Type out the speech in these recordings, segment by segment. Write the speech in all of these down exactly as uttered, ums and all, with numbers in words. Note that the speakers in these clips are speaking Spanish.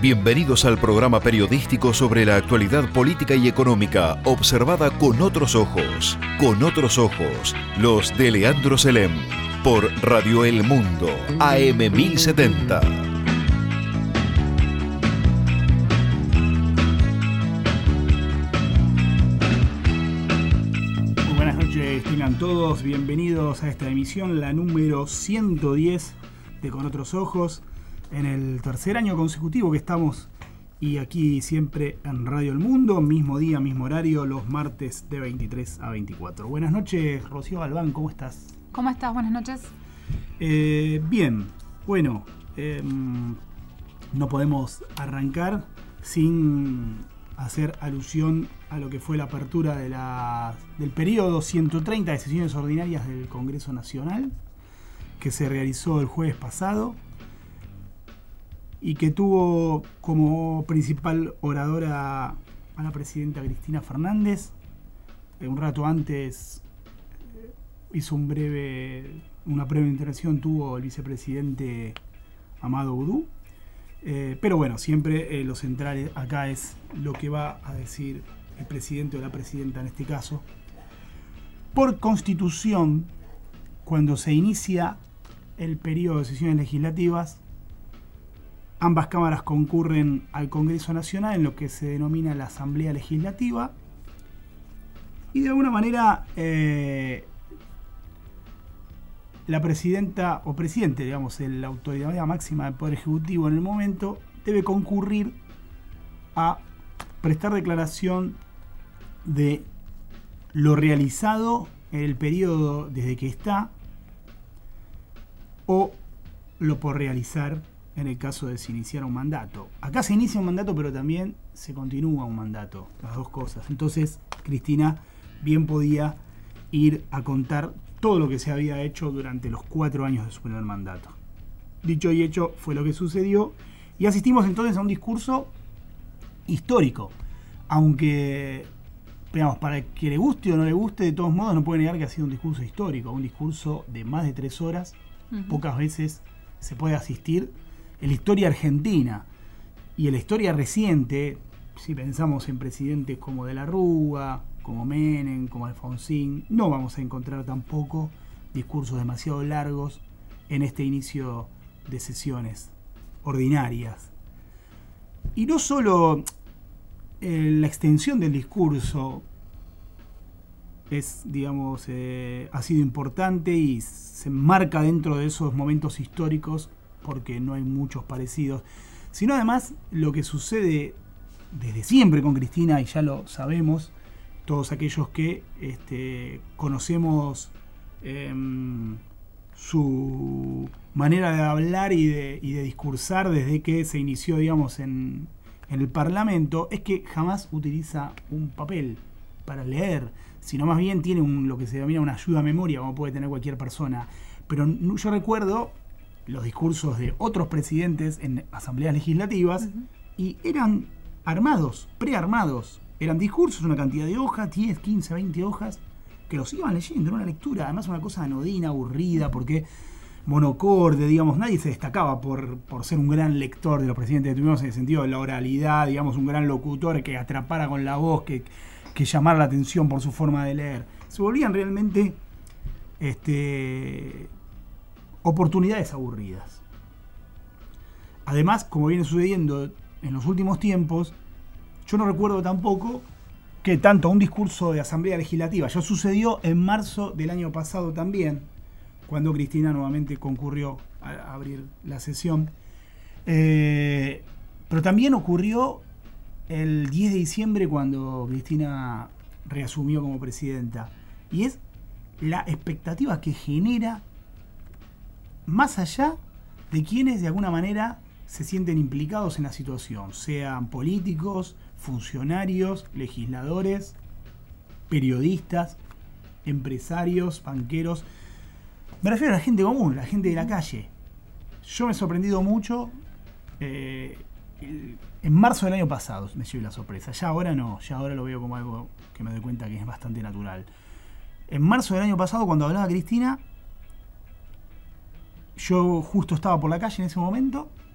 Bienvenidos al programa periodístico sobre la actualidad política y económica observada con otros ojos. Con otros ojos, los de Leandro Selem, por Radio El Mundo, A M mil setenta. Muy buenas noches, tengan todos bienvenidos a esta emisión, la número ciento diez de Con Otros Ojos. En el tercer año consecutivo que estamos, y aquí siempre en Radio El Mundo, mismo día, mismo horario, los martes de veintitrés a veinticuatro. Buenas noches, Rocío Galván, ¿cómo estás? ¿Cómo estás? Buenas noches. Eh, bien, bueno, eh, no podemos arrancar sin hacer alusión a lo que fue la apertura de la, del periodo ciento treinta de sesiones ordinarias del Congreso Nacional, que se realizó el jueves pasado, y que tuvo como principal oradora a la presidenta Cristina Fernández. Un rato antes hizo un breve, una breve intervención, tuvo el vicepresidente Amado Boudou. Eh, pero bueno, siempre eh, lo central acá es lo que va a decir el presidente o la presidenta en este caso. Por constitución, cuando se inicia el periodo de sesiones legislativas, ambas cámaras concurren al Congreso Nacional en lo que se denomina la Asamblea Legislativa, y de alguna manera eh, la presidenta o presidente, digamos, la autoridad máxima del Poder Ejecutivo en el momento, debe concurrir a prestar declaración de lo realizado en el periodo desde que está o lo por realizar en el caso de se iniciara un mandato. Acá se inicia un mandato, pero también se continúa un mandato, las dos cosas. Entonces, Cristina bien podía ir a contar todo lo que se había hecho durante los cuatro años de su primer mandato. Dicho y hecho, fue lo que sucedió, y asistimos entonces a un discurso histórico. Aunque, digamos, para el que le guste o no le guste, de todos modos no puede negar que ha sido un discurso histórico, un discurso de más de tres horas. Uh-huh. Pocas veces se puede asistir en la historia argentina y en la historia reciente. Si pensamos en presidentes como De la Rúa, como Menem, como Alfonsín, no vamos a encontrar tampoco discursos demasiado largos en este inicio de sesiones ordinarias. Y no solo eh, la extensión del discurso es, digamos, eh, ha sido importante y se enmarca dentro de esos momentos históricos, porque no hay muchos parecidos, sino además lo que sucede desde siempre con Cristina, y ya lo sabemos todos aquellos que este, conocemos eh, su manera de hablar y de, y de discursar desde que se inició, digamos, en, en el Parlamento, es que jamás utiliza un papel para leer, sino más bien tiene un, lo que se denomina una ayuda a memoria, como puede tener cualquier persona. Pero yo recuerdo los discursos de otros presidentes en asambleas legislativas, uh-huh, y eran armados, prearmados. Eran discursos, una cantidad de hojas, diez, quince, veinte hojas, que los iban leyendo, era una lectura, además una cosa anodina, aburrida, porque monocorde, digamos, nadie se destacaba por, por ser un gran lector de los presidentes que tuvimos, en el sentido de la oralidad, digamos, un gran locutor que atrapara con la voz, que, que llamara la atención por su forma de leer. Se volvían realmente este, oportunidades aburridas. Además, como viene sucediendo en los últimos tiempos, yo no recuerdo tampoco que tanto un discurso de Asamblea Legislativa, ya sucedió en marzo del año pasado también, cuando Cristina nuevamente concurrió a abrir la sesión, eh, pero también ocurrió el diez de diciembre cuando Cristina reasumió como presidenta, y es la expectativa que genera más allá de quienes de alguna manera se sienten implicados en la situación, sean políticos, funcionarios, legisladores, periodistas, empresarios, banqueros. Me refiero a la gente común, la gente de la calle. Yo me he sorprendido mucho. Eh, en marzo del año pasado me llevé la sorpresa. Ya ahora no, ya ahora lo veo como algo que me doy cuenta que es bastante natural. En marzo del año pasado, cuando hablaba Cristina, yo justo estaba por la calle en ese momento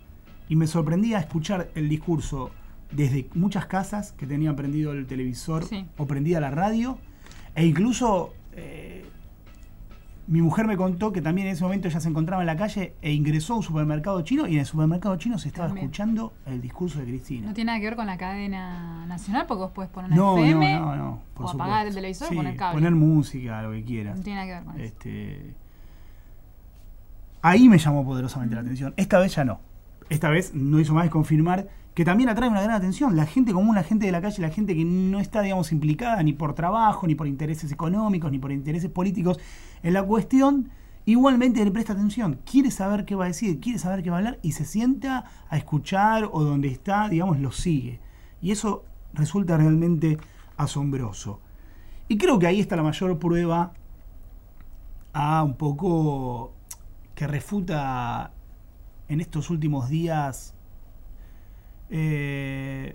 y me sorprendía escuchar el discurso desde muchas casas que tenían prendido el televisor sí. o prendida la radio, e incluso eh, mi mujer me contó que también en ese momento ella se encontraba en la calle e ingresó a un supermercado chino, y en el supermercado chino se estaba también escuchando el discurso de Cristina. No tiene nada que ver con la cadena nacional, porque vos podés poner una no, F M no, no, no, por o supuesto. apagar el televisor sí, o poner cable. Poner música, lo que quieras. No tiene nada que ver con este, eso. Ahí me llamó poderosamente mm. la atención. Esta vez ya no. Esta vez no hizo más que confirmar que también atrae una gran atención. La gente común, la gente de la calle, la gente que no está, digamos, implicada ni por trabajo, ni por intereses económicos, ni por intereses políticos en la cuestión, igualmente le presta atención. Quiere saber qué va a decir, quiere saber qué va a hablar, y se sienta a escuchar, o donde está, digamos, lo sigue. Y eso resulta realmente asombroso. Y creo que ahí está la mayor prueba a un poco que refuta en estos últimos días eh,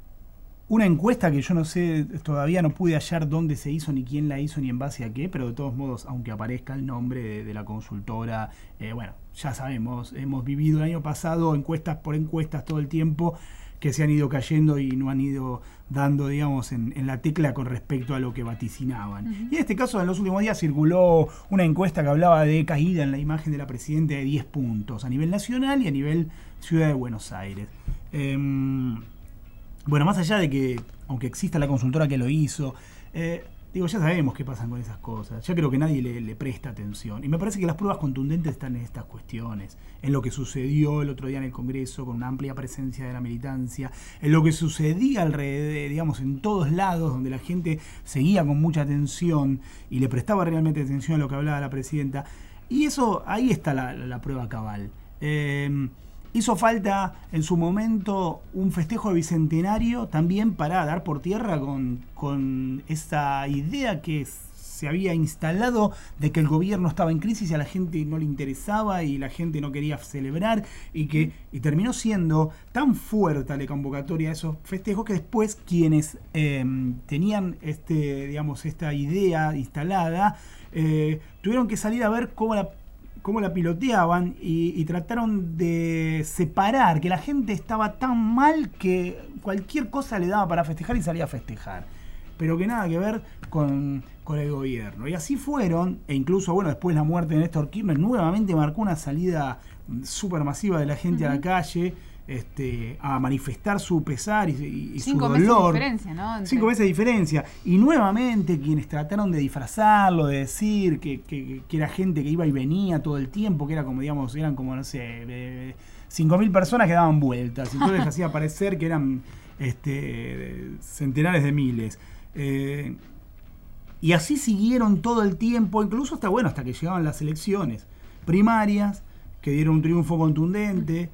una encuesta que yo no sé, todavía no pude hallar dónde se hizo, ni quién la hizo, ni en base a qué, pero de todos modos, aunque aparezca el nombre de, de la consultora, eh, bueno, ya sabemos, hemos vivido el año pasado encuestas por encuestas todo el tiempo, que se han ido cayendo y no han ido dando, digamos, en, en la tecla con respecto a lo que vaticinaban. Uh-huh. Y en este caso, en los últimos días circuló una encuesta que hablaba de caída en la imagen de la presidenta de diez puntos, a nivel nacional y a nivel Ciudad de Buenos Aires. Eh, bueno, más allá de que, aunque exista la consultora que lo hizo, eh, digo, ya sabemos qué pasan con esas cosas. Ya creo que nadie le, le presta atención. Y me parece que las pruebas contundentes están en estas cuestiones. En lo que sucedió el otro día en el Congreso, con una amplia presencia de la militancia. En lo que sucedía alrededor, digamos, en todos lados, donde la gente seguía con mucha atención y le prestaba realmente atención a lo que hablaba la presidenta. Y eso, ahí está la, la, la prueba cabal. Eh, Hizo falta en su momento un festejo de bicentenario también para dar por tierra con, con esa idea que se había instalado de que el gobierno estaba en crisis y a la gente no le interesaba y la gente no quería celebrar, y que y terminó siendo tan fuerte la convocatoria de esos festejos que después quienes eh, tenían este, digamos, esta idea instalada eh, tuvieron que salir a ver cómo la cómo la piloteaban y, y trataron de separar, que la gente estaba tan mal que cualquier cosa le daba para festejar y salía a festejar, pero que nada que ver con, con el gobierno. Y así fueron, e incluso, bueno, después la muerte de Néstor Kirchner nuevamente marcó una salida súper masiva de la gente uh-huh. a la calle, Este, a manifestar su pesar y, y, y su dolor. Cinco meses de diferencia, ¿no? Entre... Cinco meses de diferencia. Y nuevamente quienes trataron de disfrazarlo, de decir que, que, que era gente que iba y venía todo el tiempo, que era como, digamos, eran como, no sé, cinco mil personas que daban vueltas. Entonces hacía parecer que eran este, centenares de miles. Eh, y así siguieron todo el tiempo, incluso hasta, bueno, hasta que llegaban las elecciones primarias, que dieron un triunfo contundente,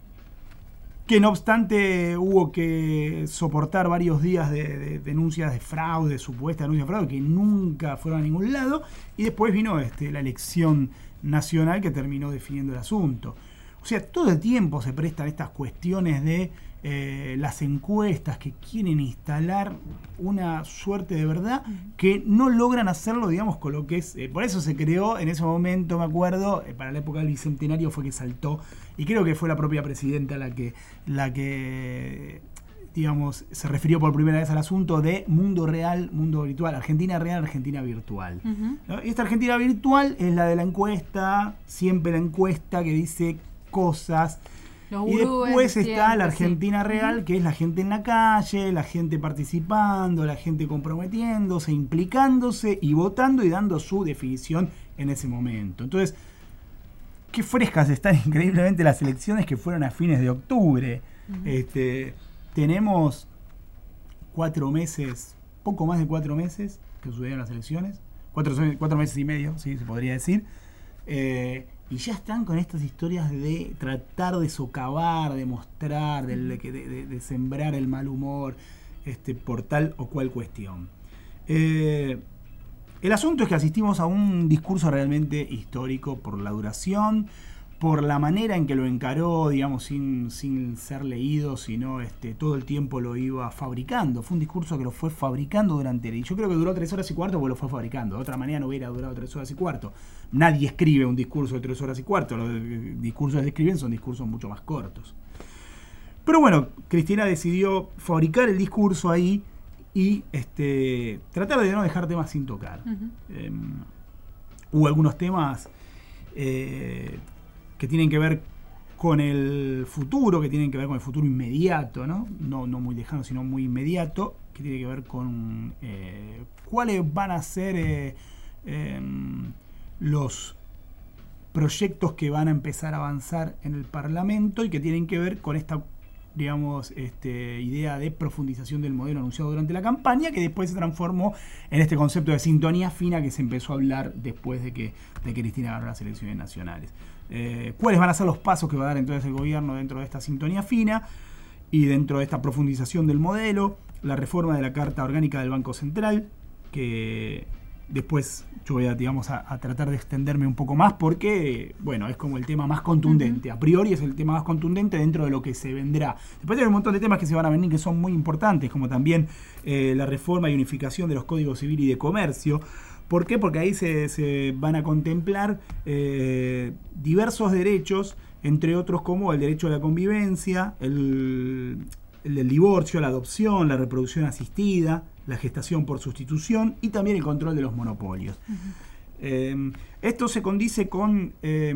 que no obstante hubo que soportar varios días de, de denuncias de fraude, supuesta denuncia de fraude, que nunca fueron a ningún lado, y después vino este, la elección nacional que terminó definiendo el asunto. O sea, todo el tiempo se prestan estas cuestiones de eh, las encuestas que quieren instalar una suerte de verdad que no logran hacerlo, digamos, con lo que es... Eh, por eso se creó en ese momento, me acuerdo, eh, para la época del Bicentenario fue que saltó, y creo que fue la propia presidenta la que, la que digamos, se refirió por primera vez al asunto de mundo real, mundo virtual, Argentina real, Argentina virtual. Uh-huh. ¿No? Y esta Argentina virtual es la de la encuesta, siempre la encuesta que dice cosas... Los y después está siempre, la Argentina sí. real, uh-huh. que es la gente en la calle, la gente participando, la gente comprometiéndose, implicándose y votando y dando su definición en ese momento. Entonces, qué frescas están increíblemente las elecciones que fueron a fines de octubre. Uh-huh. Este, tenemos cuatro meses, poco más de cuatro meses que sucedieron las elecciones, cuatro, cuatro meses y medio, sí, se podría decir. Eh, Y ya están con estas historias de tratar de socavar, de mostrar, de, de, de, de sembrar el mal humor este, por tal o cual cuestión. Eh, el asunto es que asistimos a un discurso realmente histórico por la duración, por la manera en que lo encaró, digamos, sin, sin ser leído, sino este, todo el tiempo lo iba fabricando. Fue un discurso que lo fue fabricando durante... Y yo creo que duró tres horas y cuarto porque lo fue fabricando. De otra manera no hubiera durado tres horas y cuarto. Nadie escribe un discurso de tres horas y cuarto. Los discursos que se escriben son discursos mucho más cortos. Pero bueno, Cristina decidió fabricar el discurso ahí y este, tratar de no dejar temas sin tocar. Uh-huh. Eh, hubo algunos temas... Eh, que tienen que ver con el futuro, que tienen que ver con el futuro inmediato, ¿no? No, no muy lejano, sino muy inmediato, que tiene que ver con eh, cuáles van a ser eh, eh, los proyectos que van a empezar a avanzar en el Parlamento y que tienen que ver con esta, digamos, este, idea de profundización del modelo anunciado durante la campaña, que después se transformó en este concepto de sintonía fina que se empezó a hablar después de que, de que Cristina ganó las elecciones nacionales. Eh, cuáles van a ser los pasos que va a dar entonces el gobierno dentro de esta sintonía fina y dentro de esta profundización del modelo, la reforma de la Carta Orgánica del Banco Central, que después yo voy a, digamos, a, a tratar de extenderme un poco más porque, bueno, es como el tema más contundente. Uh-huh. A priori es el tema más contundente dentro de lo que se vendrá. Después hay un montón de temas que se van a venir que son muy importantes, como también eh, la reforma y unificación de los códigos civil y de comercio. ¿Por qué? Porque ahí se, se van a contemplar eh, diversos derechos, entre otros como el derecho a la convivencia, el, el del divorcio, la adopción, la reproducción asistida, la gestación por sustitución y también el control de los monopolios. Uh-huh. Eh, esto se condice con eh,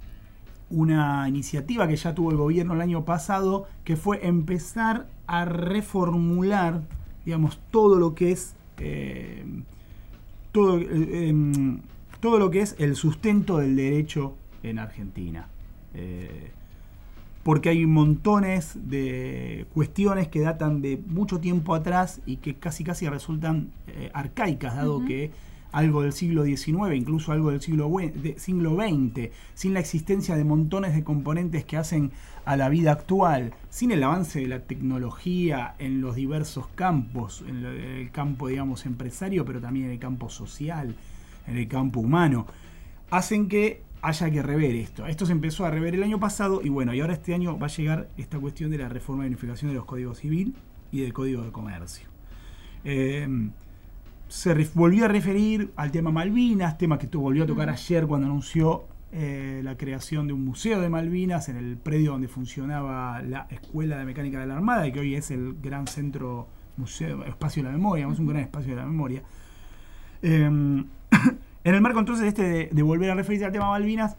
una iniciativa que ya tuvo el gobierno el año pasado, que fue empezar a reformular, digamos, todo lo que es... Eh, Todo, eh, todo lo que es el sustento del derecho en Argentina. Eh, porque hay montones de cuestiones que datan de mucho tiempo atrás y que casi casi resultan eh, arcaicas, dado uh-huh. que algo del siglo diecinueve, incluso algo del siglo, de, siglo veinte, sin la existencia de montones de componentes que hacen a la vida actual, sin el avance de la tecnología en los diversos campos, en el campo, digamos, empresario, pero también en el campo social, en el campo humano, hacen que haya que rever esto. Esto se empezó a rever el año pasado y bueno, y ahora este año va a llegar esta cuestión de la reforma y unificación de los códigos civil y del código de comercio. Eh, se re- volvió a referir al tema Malvinas, tema que volvió a tocar uh-huh. ayer cuando anunció eh, la creación de un museo de Malvinas en el predio donde funcionaba la Escuela de Mecánica de la Armada y que hoy es el gran centro museo, espacio de la memoria, es un gran espacio de la memoria. Eh, en el marco entonces este de, de volver a referirse al tema Malvinas,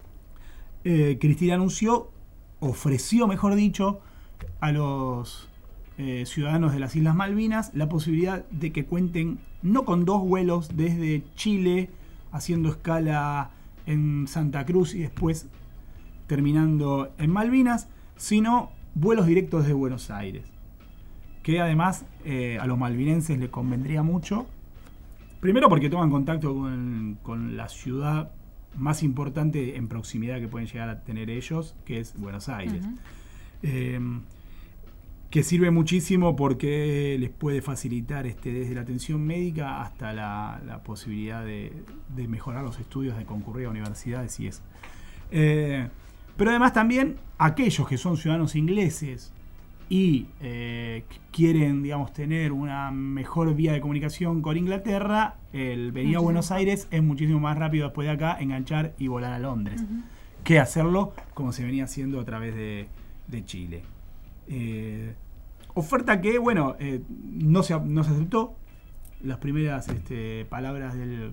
eh, Cristina anunció, ofreció mejor dicho, a los Eh, ciudadanos de las Islas Malvinas la posibilidad de que cuenten no con dos vuelos desde Chile haciendo escala en Santa Cruz y después terminando en Malvinas, sino vuelos directos desde Buenos Aires, que además eh, a los malvinenses les convendría mucho, primero porque toman contacto con, con la ciudad más importante en proximidad que pueden llegar a tener ellos, que es Buenos Aires. Uh-huh. eh, que sirve muchísimo porque les puede facilitar este, desde la atención médica hasta la, la posibilidad de, de mejorar los estudios, de concurrir a universidades y eso. Eh, pero además también aquellos que son ciudadanos ingleses y eh, quieren, digamos, tener una mejor vía de comunicación con Inglaterra, el venir uh-huh. a Buenos Aires es muchísimo más rápido después de acá, enganchar y volar a Londres, uh-huh. que hacerlo como se venía haciendo a través de, de Chile. Eh, oferta que, bueno, eh, no, se, no se aceptó. Las primeras este, palabras del,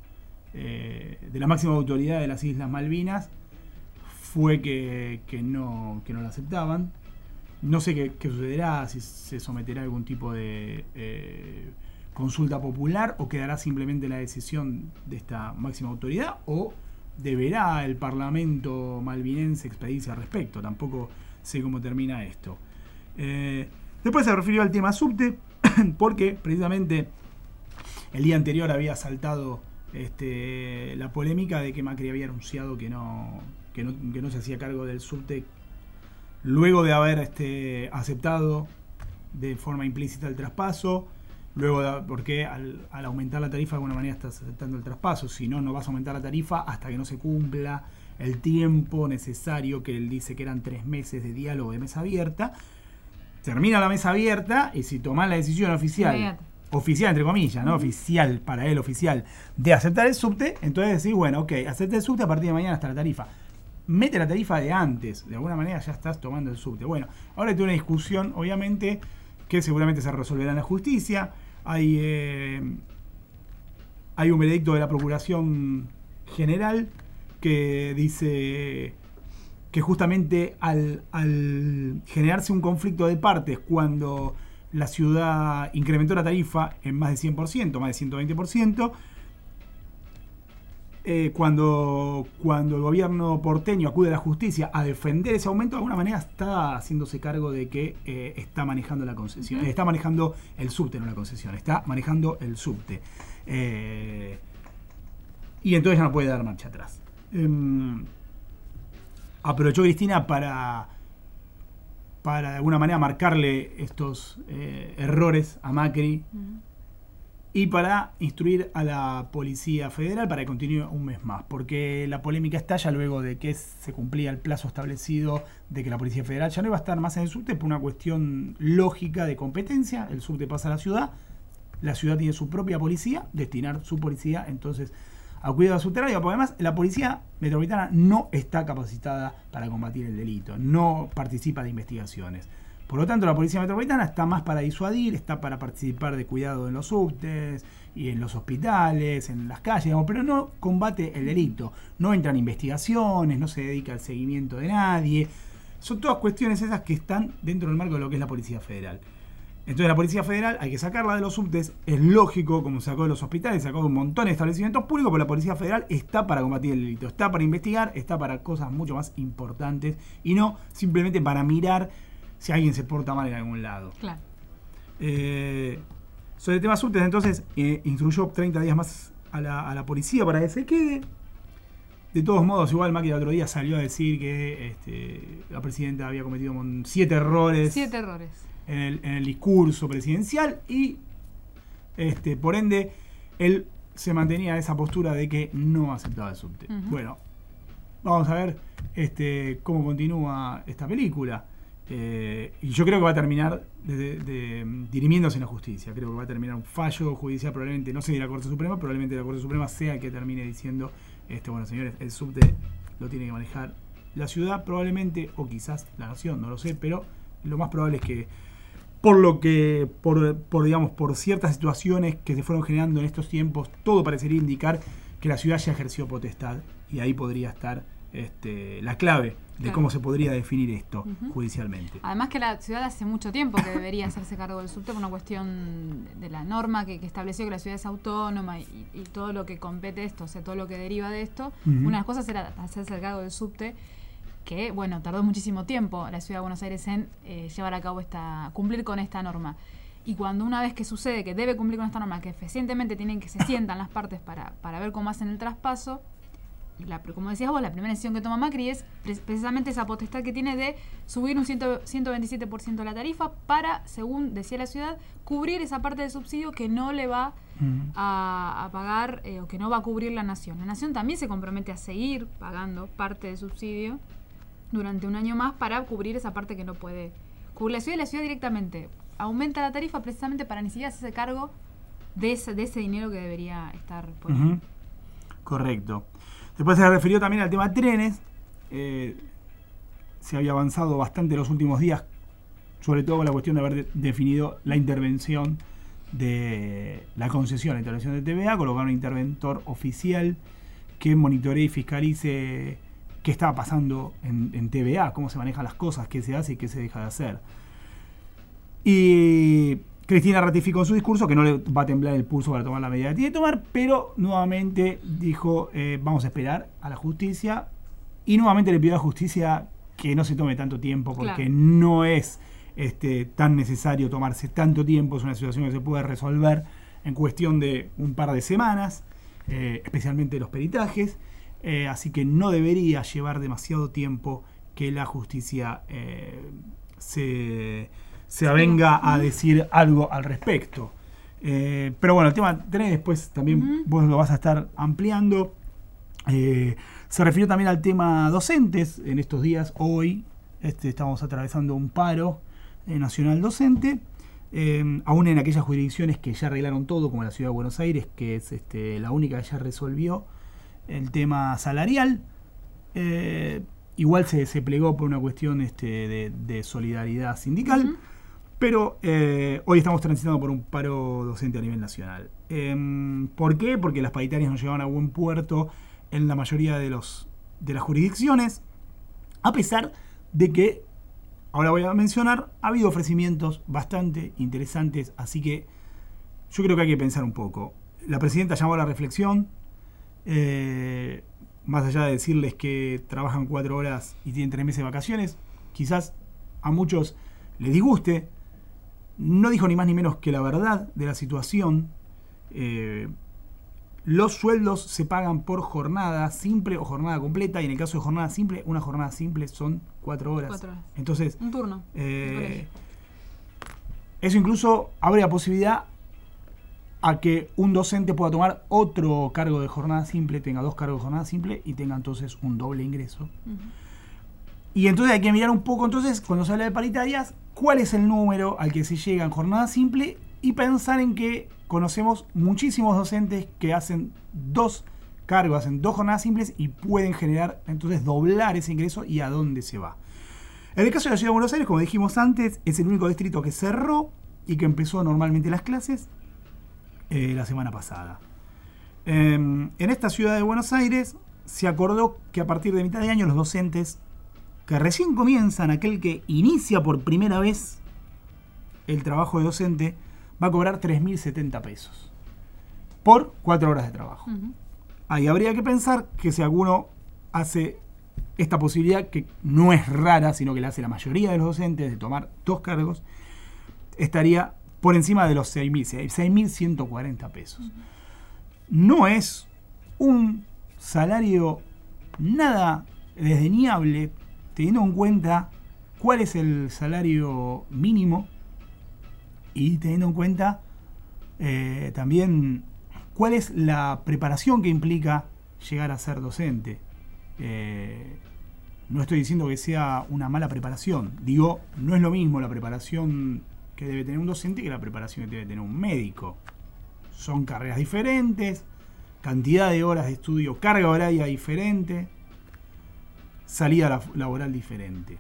eh, de la máxima autoridad de las Islas Malvinas fue que, que, no, que no la aceptaban. No sé qué, qué sucederá, si se someterá a algún tipo de eh, consulta popular o quedará simplemente la decisión de esta máxima autoridad o deberá el Parlamento malvinense expedirse al respecto. Tampoco sé cómo termina esto. Eh, después se refirió al tema subte, porque precisamente el día anterior había saltado este, la polémica de que Macri había anunciado que no, que no, que no se hacía cargo del subte luego de haber este, aceptado de forma implícita el traspaso, luego de, porque al, al aumentar la tarifa de alguna manera estás aceptando el traspaso, si no, no vas a aumentar la tarifa hasta que no se cumpla el tiempo necesario, que él dice que eran tres meses de diálogo de mesa abierta. Termina la mesa abierta y si tomás la decisión oficial, Inmediato. oficial entre comillas, ¿no? Uh-huh. Oficial, para él oficial, de aceptar el subte, entonces decís, bueno, ok, acepté el subte, a partir de mañana hasta la tarifa. Mete la tarifa de antes, de alguna manera ya estás tomando el subte. Bueno, ahora hay una discusión, obviamente, que seguramente se resolverá en la justicia. Hay, eh, hay un veredicto de la Procuración General que dice que justamente al, al generarse un conflicto de partes cuando la ciudad incrementó la tarifa en más de cien por ciento, más de ciento veinte por ciento, eh, cuando, cuando el gobierno porteño acude a la justicia a defender ese aumento, de alguna manera está haciéndose cargo de que eh, está manejando la concesión, uh-huh. está manejando el subte, no la concesión, está manejando el subte. Eh, y entonces ya no puede dar marcha atrás. Eh, aprovechó Cristina para, para de alguna manera marcarle estos eh, errores a Macri uh-huh. y para instruir a la Policía Federal para que continúe un mes más, porque la polémica estalla luego de que se cumplía el plazo establecido de que la Policía Federal ya no iba a estar más en el subte por una cuestión lógica de competencia. El subte pasa a la ciudad, la ciudad tiene su propia policía, destinar su policía entonces a cuidado subterráneo, porque además la policía metropolitana no está capacitada para combatir el delito, no participa de investigaciones. Por lo tanto, la policía metropolitana está más para disuadir, está para participar de cuidado en los subtes y en los hospitales, en las calles, digamos, pero no combate el delito, no entra en investigaciones, no se dedica al seguimiento de nadie. Son todas cuestiones esas que están dentro del marco de lo que es la Policía Federal. Entonces la Policía Federal hay que sacarla de los subtes, es lógico, como sacó de los hospitales, sacó de un montón de establecimientos públicos, pero la Policía Federal está para combatir el delito, está para investigar, está para cosas mucho más importantes y no simplemente para mirar si alguien se porta mal en algún lado. Claro. Eh, sobre el tema subtes, entonces, eh, instruyó treinta días más a la, a la policía para que se quede. De todos modos, igual Macri el otro día salió a decir que este, la presidenta había cometido siete errores. Siete errores. En el, en el discurso presidencial y este, por ende él se mantenía esa postura de que no aceptaba el subte. Uh-huh. Bueno, vamos a ver este, cómo continúa esta película. Eh, y yo creo que va a terminar de, de, de, dirimiéndose en la justicia. Creo que va a terminar un fallo judicial, probablemente, no sé de la Corte Suprema, probablemente la Corte Suprema sea el que termine diciendo, este, bueno, señores, el subte lo tiene que manejar la ciudad, probablemente, o quizás la nación, no lo sé, pero lo más probable es que por lo que, por, por digamos, por ciertas situaciones que se fueron generando en estos tiempos, todo parecería indicar que la ciudad ya ejerció potestad, y ahí podría estar este, la clave de claro. cómo se podría definir esto uh-huh. judicialmente. Además que la ciudad hace mucho tiempo que debería hacerse cargo del subte por una cuestión de la norma que, que estableció que la ciudad es autónoma y, y todo lo que compete esto, o sea, todo lo que deriva de esto. Uh-huh. Una de las cosas era hacerse cargo del subte, que, bueno, tardó muchísimo tiempo la ciudad de Buenos Aires en eh, llevar a cabo esta, cumplir con esta norma. Y cuando una vez que sucede que debe cumplir con esta norma, que eficientemente tienen que se sientan las partes para, para ver cómo hacen el traspaso, la, como decías vos, la primera decisión que toma Macri es precisamente esa potestad que tiene de subir un ciento veintisiete por ciento la tarifa para, según decía la ciudad, cubrir esa parte del subsidio que no le va mm. a, a pagar eh, o que no va a cubrir la nación. La nación también se compromete a seguir pagando parte del subsidio durante un año más para cubrir esa parte que no puede cubrir la ciudad. Y la ciudad directamente aumenta la tarifa precisamente para ni siquiera hacerse cargo de ese, de ese dinero que debería estar poniendo. Uh-huh. Correcto. Después se refirió también al tema trenes. Eh, se había avanzado bastante en los últimos días, sobre todo con la cuestión de haber de, definido la intervención de la concesión, la intervención de T V A, colocar un interventor oficial que monitoree y fiscalice qué estaba pasando en, en T V A, cómo se manejan las cosas, qué se hace y qué se deja de hacer. Y Cristina ratificó en su discurso que no le va a temblar el pulso para tomar la medida que tiene que tomar, pero nuevamente dijo, eh, vamos a esperar a la justicia, y nuevamente le pidió a la justicia que no se tome tanto tiempo, porque claro. no es este, tan necesario tomarse tanto tiempo, es una situación que se puede resolver en cuestión de un par de semanas, eh, especialmente los peritajes, eh, así que no debería llevar demasiado tiempo que la justicia eh, se... se avenga a decir algo al respecto. Eh, pero bueno, el tema tres después también uh-huh. vos lo vas a estar ampliando. Eh, se refirió también al tema docentes. En estos días, hoy, este, estamos atravesando un paro eh, nacional docente, eh, aún en aquellas jurisdicciones que ya arreglaron todo, como la Ciudad de Buenos Aires, que es este, la única que ya resolvió el tema salarial. Eh, igual se, se plegó por una cuestión este, de, de solidaridad sindical. Uh-huh. Pero eh, hoy estamos transitando por un paro docente a nivel nacional. Eh, ¿Por qué? Porque las paritarias no llegaban a buen puerto en la mayoría de, los, de las jurisdicciones, a pesar de que, ahora voy a mencionar, ha habido ofrecimientos bastante interesantes, así que yo creo que hay que pensar un poco. La presidenta llamó a la reflexión, eh, más allá de decirles que trabajan cuatro horas y tienen tres meses de vacaciones, quizás a muchos les disguste. No dijo ni más ni menos que la verdad de la situación. Eh, los sueldos se pagan por jornada simple o jornada completa, y en el caso de jornada simple, una jornada simple son cuatro horas. Cuatro horas. Entonces, un turno. Eh, eso incluso abre la posibilidad a que un docente pueda tomar otro cargo de jornada simple, tenga dos cargos de jornada simple y tenga entonces un doble ingreso. Uh-huh. Y entonces hay que mirar un poco, entonces, cuando se habla de paritarias, cuál es el número al que se llega en jornada simple, y pensar en que conocemos muchísimos docentes que hacen dos cargos, hacen dos jornadas simples y pueden generar, entonces, doblar ese ingreso y a dónde se va. En el caso de la Ciudad de Buenos Aires, como dijimos antes, es el único distrito que cerró y que empezó normalmente las clases eh, la semana pasada. Eh, en esta Ciudad de Buenos Aires se acordó que a partir de mitad de año los docentes que recién comienzan, aquel que inicia por primera vez el trabajo de docente, va a cobrar tres mil setenta pesos por cuatro horas de trabajo. Uh-huh. Ahí habría que pensar que si alguno hace esta posibilidad, que no es rara, sino que la hace la mayoría de los docentes, de tomar dos cargos, estaría por encima de los seis mil ciento cuarenta pesos. Uh-huh. No es un salario nada desdeñable, teniendo en cuenta cuál es el salario mínimo y teniendo en cuenta eh, también cuál es la preparación que implica llegar a ser docente. Eh, no estoy diciendo que sea una mala preparación, digo, no es lo mismo la preparación que debe tener un docente que la preparación que debe tener un médico. Son carreras diferentes, cantidad de horas de estudio, carga horaria diferente, salida laboral diferente.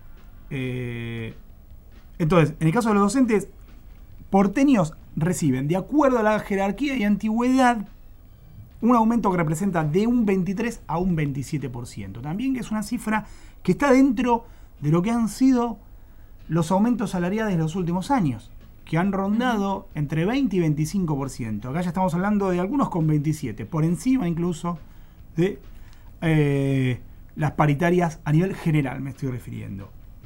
Eh, entonces, en el caso de los docentes, porteños reciben, de acuerdo a la jerarquía y antigüedad, un aumento que representa de un veintitrés a un veintisiete por ciento. También que es una cifra que está dentro de lo que han sido los aumentos salariales de los últimos años, que han rondado entre veinte y veinticinco por ciento. Acá ya estamos hablando de algunos con veintisiete, por encima incluso de Eh, las paritarias a nivel general, me estoy refiriendo.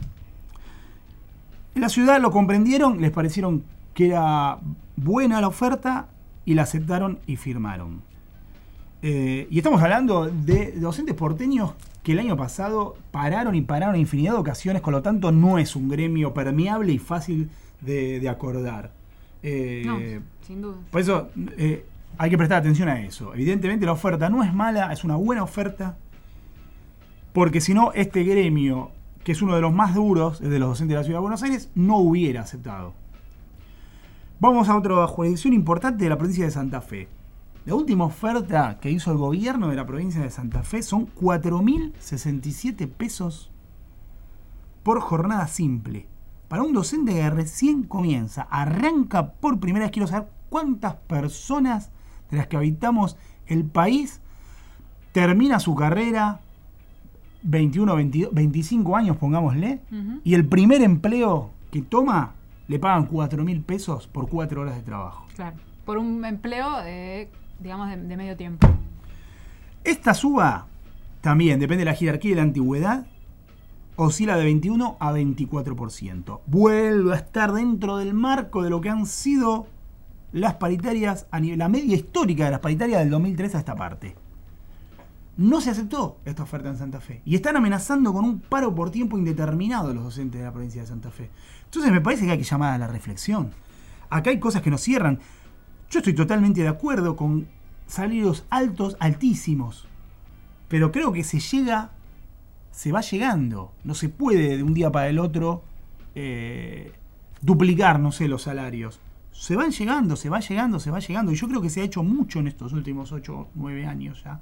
En la ciudad lo comprendieron, les parecieron que era buena la oferta y la aceptaron y firmaron. Eh, y estamos hablando de docentes porteños que el año pasado pararon y pararon en infinidad de ocasiones, con lo tanto no es un gremio permeable y fácil de, de acordar. Eh, no, sin duda. Por eso eh, hay que prestar atención a eso. Evidentemente la oferta no es mala, es una buena oferta, porque si no, este gremio, que es uno de los más duros, el de los docentes de la Ciudad de Buenos Aires, no hubiera aceptado. Vamos a otra jurisdicción importante de la provincia de Santa Fe. La última oferta que hizo el gobierno de la provincia de Santa Fe son cuatro mil sesenta y siete pesos por jornada simple. Para un docente que recién comienza, arranca por primera vez. Quiero saber cuántas personas de las que habitamos el país termina su carrera, veintiuno, veintidós, veinticinco años, pongámosle, uh-huh. y el primer empleo que toma le pagan cuatro mil pesos por cuatro horas de trabajo. Claro, por un empleo, de, digamos, de, de medio tiempo. Esta suba también depende de la jerarquía y la antigüedad, oscila de veintiuno a veinticuatro por ciento. Vuelve a estar dentro del marco de lo que han sido las paritarias, a nivel, la media histórica de las paritarias del dos mil tres a esta parte. No se aceptó esta oferta en Santa Fe y están amenazando con un paro por tiempo indeterminado los docentes de la provincia de Santa Fe. Entonces me parece que hay que llamar a la reflexión. Acá hay cosas que nos cierran. Yo estoy totalmente de acuerdo con salarios altos, altísimos, pero creo que se llega, se va llegando. No se puede de un día para el otro eh, duplicar, no sé, los salarios. Se van llegando, se va llegando, se va llegando. Y yo creo que se ha hecho mucho en estos últimos ocho, nueve años ya.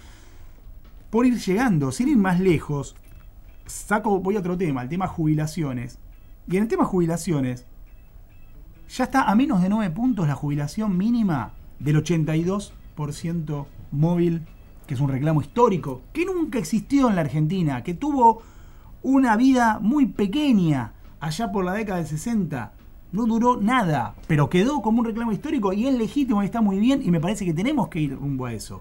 Por ir llegando, sin ir más lejos, saco, voy a otro tema, el tema jubilaciones. Y en el tema jubilaciones, ya está a menos de nueve puntos la jubilación mínima del ochenta y dos por ciento móvil, que es un reclamo histórico, que nunca existió en la Argentina, que tuvo una vida muy pequeña allá por la década del sesenta. No duró nada, pero quedó como un reclamo histórico y es legítimo y está muy bien y me parece que tenemos que ir rumbo a eso.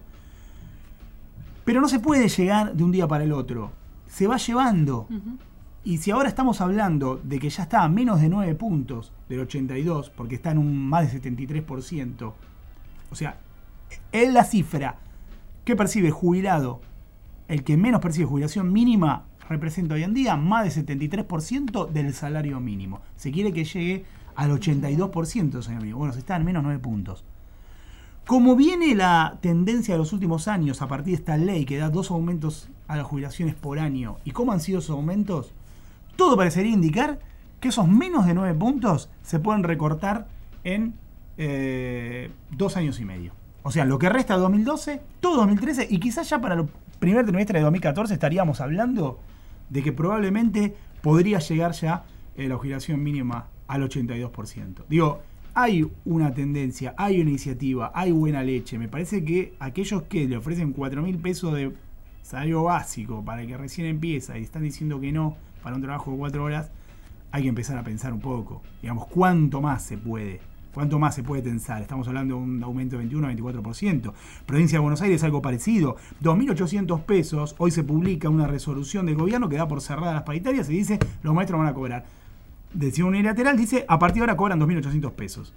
Pero no se puede llegar de un día para el otro. Se va llevando. Uh-huh. Y si ahora estamos hablando de que ya está a menos de nueve puntos del ochenta y dos, porque está en un más de setenta y tres por ciento, o sea, es la cifra que percibe jubilado, el que menos percibe jubilación mínima, representa hoy en día más de setenta y tres por ciento del salario mínimo. Se quiere que llegue al ochenta y dos por ciento del salario mínimo. Bueno, se está en menos nueve puntos. Como viene la tendencia de los últimos años a partir de esta ley que da dos aumentos a las jubilaciones por año, y cómo han sido esos aumentos, todo parecería indicar que esos menos de nueve puntos se pueden recortar en eh, dos años y medio. O sea, lo que resta de dos mil doce, todo dos mil trece, y quizás ya para el primer trimestre de dos mil catorce estaríamos hablando de que probablemente podría llegar ya eh, la jubilación mínima al ochenta y dos por ciento. Digo, hay una tendencia, hay una iniciativa, hay buena leche. Me parece que aquellos que le ofrecen cuatro mil pesos de salario básico para el que recién empieza y están diciendo que no para un trabajo de cuatro horas, hay que empezar a pensar un poco. Digamos, ¿cuánto más se puede? ¿Cuánto más se puede tensar? Estamos hablando de un aumento de veintiuno a veinticuatro por ciento. Provincia de Buenos Aires algo parecido. dos mil ochocientos pesos. Hoy se publica una resolución del gobierno que da por cerradas las paritarias y dice los maestros van a cobrar. Decisión unilateral dice a partir de ahora cobran dos mil ochocientos pesos.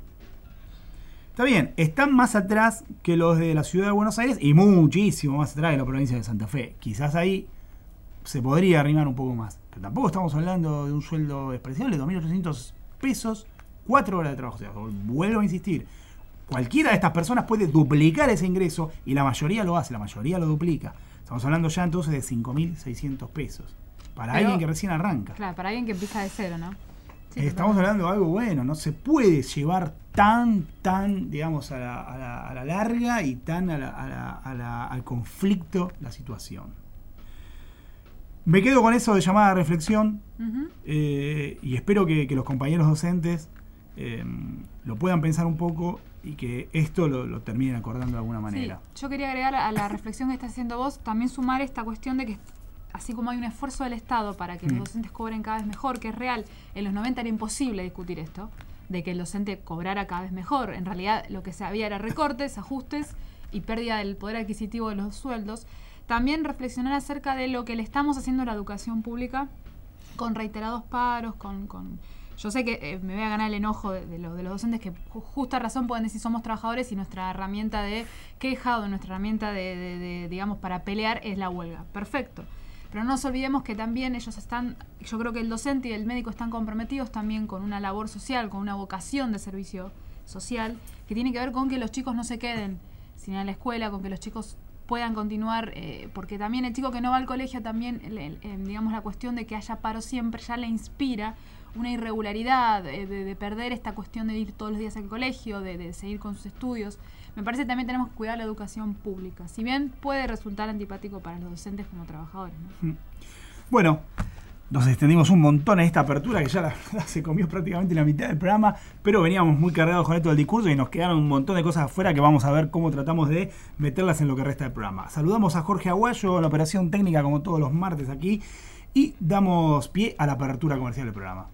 Está bien, están más atrás que los de la ciudad de Buenos Aires y muchísimo más atrás de la provincia de Santa Fe. Quizás ahí se podría arrimar un poco más. Pero tampoco estamos hablando de un sueldo despreciable, dos mil ochocientos pesos. Cuatro horas de trabajo. O sea, vuelvo a insistir, cualquiera de estas personas puede duplicar ese ingreso y la mayoría lo hace, la mayoría lo duplica. Estamos hablando ya entonces de cinco mil seiscientos pesos para Pero, alguien que recién arranca. Claro, para alguien que empieza de cero, ¿no? Sí, estamos hablando de algo bueno, no se puede llevar tan, tan, digamos, a la, a la, a la larga y tan a la, a la, a la, al conflicto la situación. Me quedo con eso de llamada a reflexión uh-huh. eh, y espero que, que los compañeros docentes Eh, lo puedan pensar un poco y que esto lo, lo terminen acordando de alguna manera. Sí, yo quería agregar a la reflexión que estás haciendo vos, también sumar esta cuestión de que así como hay un esfuerzo del Estado para que mm. los docentes cobren cada vez mejor, que es real, en los noventa era imposible discutir esto, de que el docente cobrara cada vez mejor. En realidad lo que se había era recortes, ajustes y pérdida del poder adquisitivo de los sueldos. También reflexionar acerca de lo que le estamos haciendo a la educación pública con reiterados paros, con... con Yo sé que eh, me voy a ganar el enojo de, de, lo, de los docentes que ju- justa razón pueden decir somos trabajadores y nuestra herramienta de queja o nuestra herramienta de, de, de, digamos, para pelear es la huelga. Perfecto. Pero no nos olvidemos que también ellos están, yo creo que el docente y el médico están comprometidos también con una labor social, con una vocación de servicio social, que tiene que ver con que los chicos no se queden sin ir a la escuela, con que los chicos puedan continuar, eh, porque también el chico que no va al colegio también, el, el, el, digamos, la cuestión de que haya paro siempre ya le inspira una irregularidad, eh, de, de perder esta cuestión de ir todos los días al colegio, de, de seguir con sus estudios. Me parece que también tenemos que cuidar la educación pública, si bien puede resultar antipático para los docentes como trabajadores, ¿no? Bueno, nos extendimos un montón en esta apertura que ya la verdad se comió prácticamente la mitad del programa, pero veníamos muy cargados con esto del discurso y nos quedaron un montón de cosas afuera que vamos a ver cómo tratamos de meterlas en lo que resta del programa. Saludamos a Jorge Aguayo en la operación técnica como todos los martes aquí y damos pie a la apertura comercial del programa.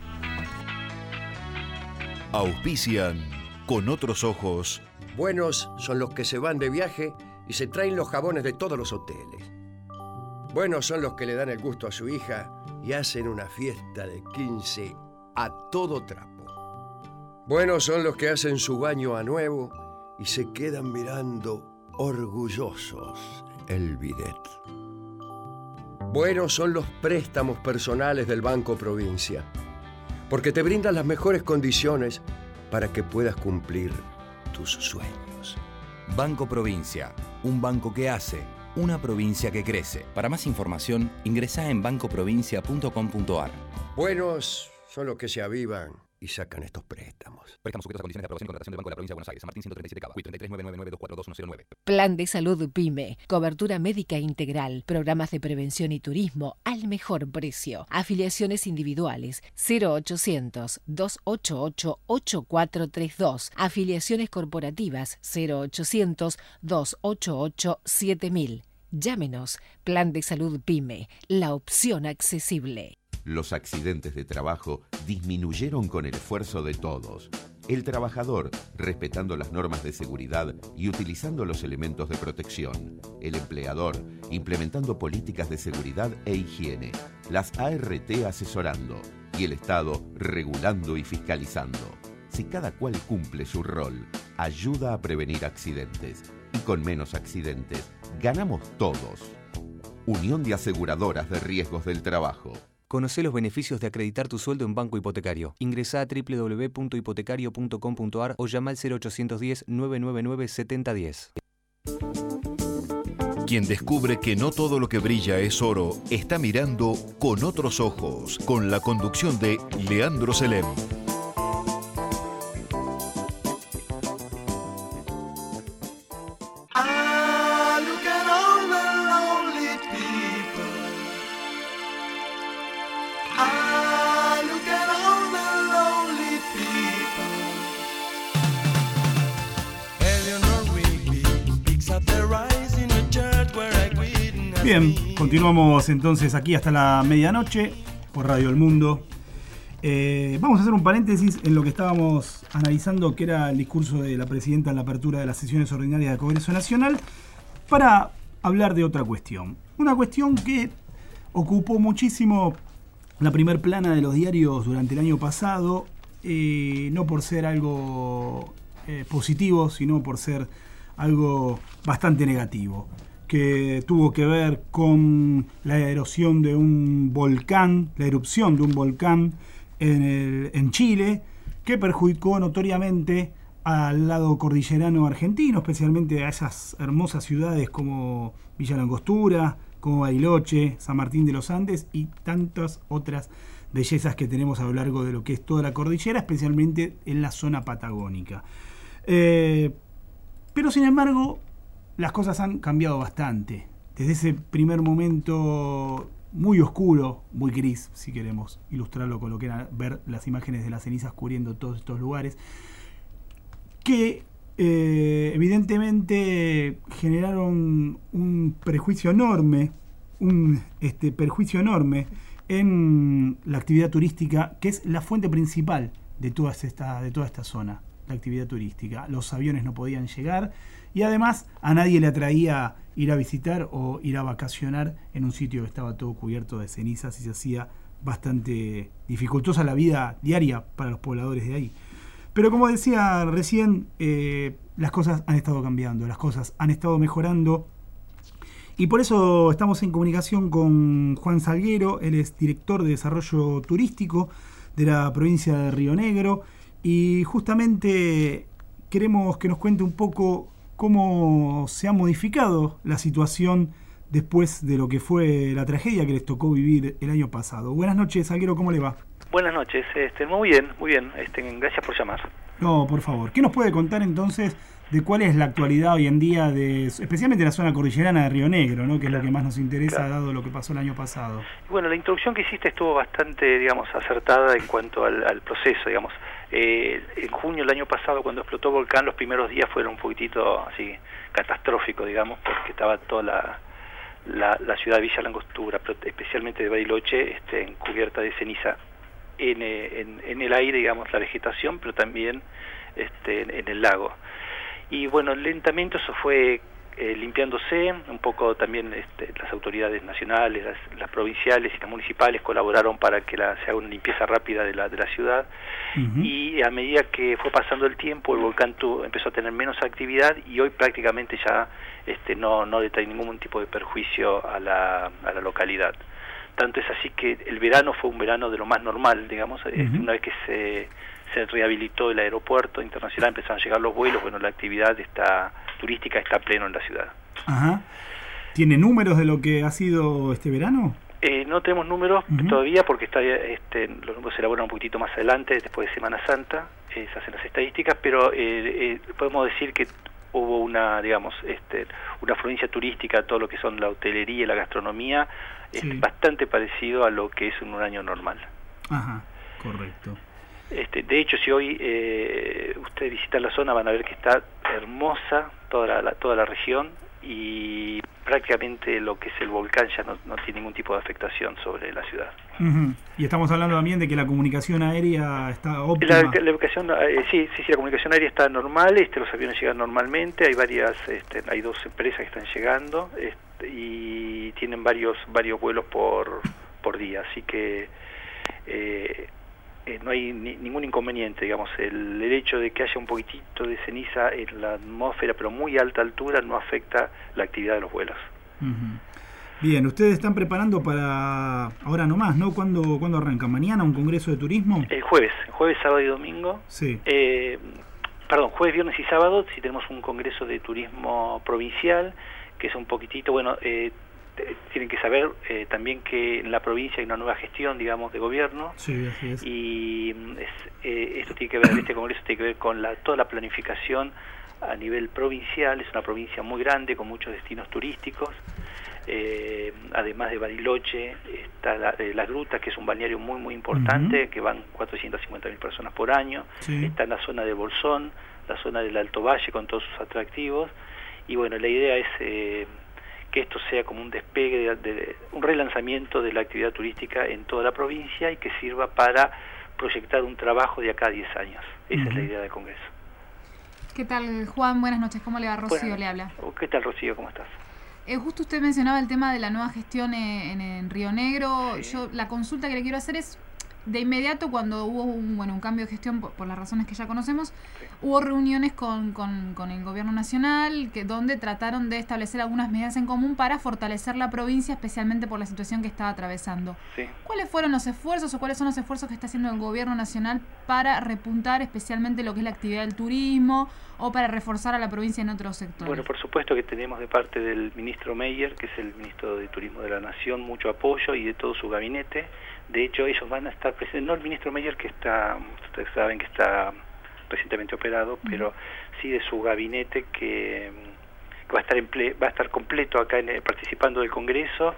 Auspician Con Otros Ojos. Buenos son los que se van de viaje y se traen los jabones de todos los hoteles. Buenos son los que le dan el gusto a su hija y hacen una fiesta de quince a todo trapo. Buenos son los que hacen su baño a nuevo y se quedan mirando orgullosos el bidet. Buenos son los préstamos personales del Banco Provincia, porque te brindan las mejores condiciones para que puedas cumplir tus sueños. Banco Provincia, un banco que hace una provincia que crece. Para más información, ingresá en banco provincia punto com punto a r. Buenos son los que se avivan y sacan estos préstamos. Préstamos sujetos a condiciones de aprobación y contratación del Banco de la Provincia de Buenos Aires. San Martín ciento treinta y siete Cava. treinta y tres nueve nueve nueve dos cuatro dos uno cero nueve. Plan de Salud PYME. Cobertura médica integral. Programas de prevención y turismo al mejor precio. Afiliaciones individuales. cero ochocientos, dos ochenta y ocho, ochenta y cuatro treinta y dos. Afiliaciones corporativas. cero ochocientos, dos ochenta y ocho, siete mil. Llámenos. Plan de Salud PYME. La opción accesible. Los accidentes de trabajo disminuyeron con el esfuerzo de todos. El trabajador, respetando las normas de seguridad y utilizando los elementos de protección. El empleador, implementando políticas de seguridad e higiene. Las A R T asesorando. Y el Estado regulando y fiscalizando. Si cada cual cumple su rol, ayuda a prevenir accidentes. Y con menos accidentes, ganamos todos. Unión de Aseguradoras de Riesgos del Trabajo. Conocé los beneficios de acreditar tu sueldo en Banco Hipotecario. Ingresá a doble u doble u doble u punto hipotecario punto com punto a r o llama al cero ochocientos diez, nueve noventa y nueve, setenta diez. Quien descubre que no todo lo que brilla es oro, está mirando con otros ojos, con la conducción de Leandro Selem. Bien, continuamos entonces aquí hasta la medianoche por Radio El Mundo. Eh, vamos a hacer un paréntesis en lo que estábamos analizando, que era el discurso de la presidenta en la apertura de las sesiones ordinarias del Congreso Nacional, para hablar de otra cuestión. Una cuestión que ocupó muchísimo la primer plana de los diarios durante el año pasado, eh, no por ser algo eh, positivo, sino por ser algo bastante negativo, que tuvo que ver con la erosión de un volcán, la erupción de un volcán en, el, en Chile, que perjudicó notoriamente al lado cordillerano argentino, especialmente a esas hermosas ciudades como Villa Langostura, como Bariloche, San Martín de los Andes y tantas otras bellezas que tenemos a lo largo de lo que es toda la cordillera, especialmente en la zona patagónica. Eh, pero sin embargo, las cosas han cambiado bastante. Desde ese primer momento muy oscuro, muy gris, si queremos ilustrarlo con lo que era ver las imágenes de las cenizas cubriendo todos estos lugares, que eh, evidentemente generaron un prejuicio enorme, un este, perjuicio enorme en la actividad turística, que es la fuente principal de toda esta, de toda esta zona, la actividad turística. Los aviones no podían llegar, y además a nadie le atraía ir a visitar o ir a vacacionar en un sitio que estaba todo cubierto de cenizas y se hacía bastante dificultosa la vida diaria para los pobladores de ahí. Pero como decía recién, eh, las cosas han estado cambiando, las cosas han estado mejorando, y por eso estamos en comunicación con Juan Salguero. Él es director de Desarrollo Turístico de la provincia de Río Negro, y justamente queremos que nos cuente un poco cómo se ha modificado la situación después de lo que fue la tragedia que les tocó vivir el año pasado. Buenas noches, Salguero, ¿cómo le va? Buenas noches, este, muy bien, muy bien, este, gracias por llamar. No, por favor, ¿qué nos puede contar entonces de cuál es la actualidad hoy en día, de especialmente la zona cordillerana de Río Negro, ¿no? Que claro, es lo que más nos interesa, claro, dado lo que pasó el año pasado? Bueno, la introducción que hiciste estuvo bastante, digamos, acertada en cuanto al, al proceso, digamos. Eh, en junio del año pasado, cuando explotó el volcán, los primeros días fueron un poquitito así catastróficos, digamos, porque estaba toda la, la, la ciudad de Villa Langostura, especialmente de Bariloche, este, cubierta de ceniza en, en, en el aire, digamos, la vegetación, pero también este, en, en el lago. Y bueno, lentamente eso fue eh, limpiándose, un poco también este, las autoridades nacionales, las, las provinciales y las municipales colaboraron para que la, se haga una limpieza rápida de la, de la ciudad. Uh-huh. Y a medida que fue pasando el tiempo, el volcán tuvo, empezó a tener menos actividad, y hoy prácticamente ya este, no, no le trae ningún tipo de perjuicio a la, a la localidad. Tanto es así que el verano fue un verano de lo más normal, digamos. Uh-huh. Una vez que se, se rehabilitó el aeropuerto internacional, empezaron a llegar los vuelos, bueno, la actividad está turística está pleno en la ciudad. Ajá. ¿Tiene números de lo que ha sido este verano? Eh, no tenemos números uh-huh. todavía porque está, este, los números se elaboran un poquitito más adelante, después de Semana Santa, eh, se hacen las estadísticas, pero eh, eh, podemos decir que hubo una, digamos, este, una afluencia turística, todo lo que son la hotelería y la gastronomía, sí. es bastante parecido a lo que es en un año normal. Ajá, correcto. Este, de hecho, si hoy eh, ustedes visitan la zona van a ver que está hermosa toda la, la, toda la región y prácticamente lo que es el volcán ya no, no tiene ningún tipo de afectación sobre la ciudad. Uh-huh. Y estamos hablando también de que la comunicación aérea está óptima. La, la educación, eh, sí, sí, sí, la comunicación aérea está normal, este, los aviones llegan normalmente, hay varias, este, hay dos empresas que están llegando este, y tienen varios varios vuelos por por día, así que eh, eh, no hay ni, ningún inconveniente, digamos, el, el hecho de que haya un poquitito de ceniza en la atmósfera, pero muy alta altura, no afecta la actividad de los vuelos. Uh-huh. Bien, ustedes están preparando para ahora nomás, ¿no? ¿Cuándo, ¿cuándo arranca? ¿Mañana un congreso de turismo? El jueves, jueves, sábado y domingo. Sí. Eh, perdón, jueves, viernes y sábado, si tenemos un congreso de turismo provincial, que es un poquitito, bueno, eh, tienen que saber eh, también que en la provincia hay una nueva gestión, digamos, de gobierno. Sí, así es. Y es, eh, esto tiene que ver, este congreso tiene que ver con la, toda la planificación a nivel provincial. Es una provincia muy grande con muchos destinos turísticos. Eh, además de Bariloche está la, eh, Las Grutas, que es un balneario muy muy importante, uh-huh. que van cuatrocientas cincuenta mil personas por año. Sí. Está en la zona de Bolsón, la zona del Alto Valle con todos sus atractivos. Y bueno, la idea es eh, que esto sea como un despegue, de, de, un relanzamiento de la actividad turística en toda la provincia y que sirva para proyectar un trabajo de acá a diez años. Esa uh-huh. es la idea del Congreso. ¿Qué tal, Juan? Buenas noches. ¿Cómo le va? Rocío bueno, le habla. ¿Qué tal, Rocío? ¿Cómo estás? Eh, justo usted mencionaba el tema de la nueva gestión en, en Río Negro. Sí. Yo la consulta que le quiero hacer es, de inmediato cuando hubo un, bueno, un cambio de gestión por, por las razones que ya conocemos, sí. hubo reuniones con, con, con el gobierno nacional que donde trataron de establecer algunas medidas en común para fortalecer la provincia, especialmente por la situación que estaba atravesando. Sí. ¿Cuáles fueron los esfuerzos o cuáles son los esfuerzos que está haciendo el gobierno nacional para repuntar especialmente lo que es la actividad del turismo o para reforzar a la provincia en otros sectores? Bueno, por supuesto que tenemos de parte del ministro Meyer, que es el ministro de Turismo de la Nación, mucho apoyo y de todo su gabinete. De hecho, ellos van a estar presentes, no el ministro Meyer, que está, ustedes saben que está recientemente operado, uh-huh. pero sí de su gabinete que, que va a estar en ple, va a estar completo acá en, participando del Congreso,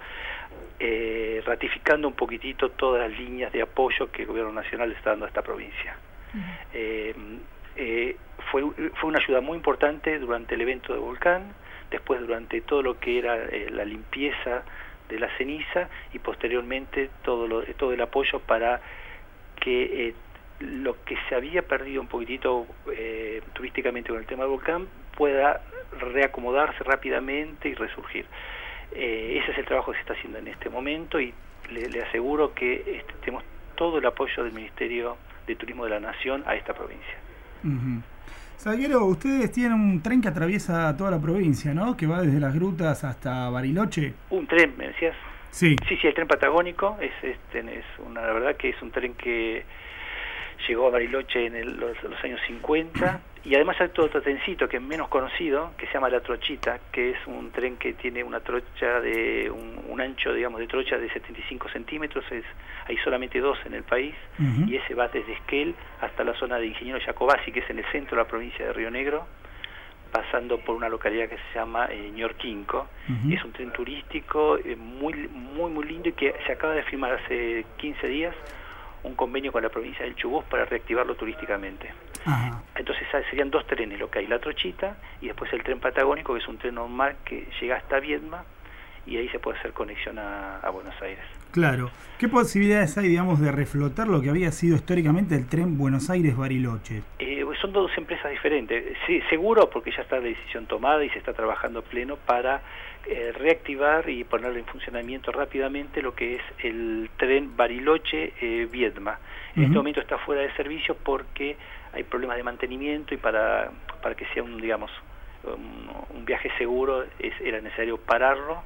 eh, ratificando un poquitito todas las líneas de apoyo que el gobierno nacional está dando a esta provincia. Uh-huh. eh, eh, fue, fue una ayuda muy importante durante el evento de volcán, después durante todo lo que era eh, la limpieza de la ceniza y posteriormente todo lo, todo el apoyo para que eh, lo que se había perdido un poquitito eh, turísticamente con el tema del volcán pueda reacomodarse rápidamente y resurgir. Eh, ese es el trabajo que se está haciendo en este momento y le, le aseguro que este, tenemos todo el apoyo del Ministerio de Turismo de la Nación a esta provincia. Uh-huh. Zaguero, ustedes tienen un tren que atraviesa toda la provincia, ¿no? Que va desde Las Grutas hasta Bariloche. ¿Un tren, me decías? Sí. Sí, sí, el tren patagónico. Es, este, es una, la verdad que es un tren que llegó a Bariloche en el, los, los años cincuenta. Y además hay otro trencito que es menos conocido, que se llama La Trochita, que es un tren que tiene una trocha de un, un ancho, digamos, de trocha de setenta y cinco centímetros. Es, hay solamente dos en el país, uh-huh. y ese va desde Esquel hasta la zona de Ingeniero Jacobasi, que es en el centro de la provincia de Río Negro, pasando por una localidad que se llama eh, Ñorquinco. Uh-huh. Es un tren turístico eh, muy, muy, muy lindo y que se acaba de firmar hace quince días un convenio con la provincia del Chubut para reactivarlo turísticamente. Ajá. Entonces serían dos trenes, lo que hay, La Trochita y después el tren patagónico, que es un tren normal que llega hasta Viedma y ahí se puede hacer conexión a, a Buenos Aires. Claro. ¿Qué posibilidades hay, digamos, de reflotar lo que había sido históricamente el tren Buenos Aires-Bariloche? Eh, son dos empresas diferentes. Sí, seguro, porque ya está la decisión tomada y se está trabajando a pleno para eh, reactivar y ponerlo en funcionamiento rápidamente lo que es el tren Bariloche-Viedma. En uh-huh. este momento está fuera de servicio porque hay problemas de mantenimiento y para, para que sea un, digamos, un, un viaje seguro es, era necesario pararlo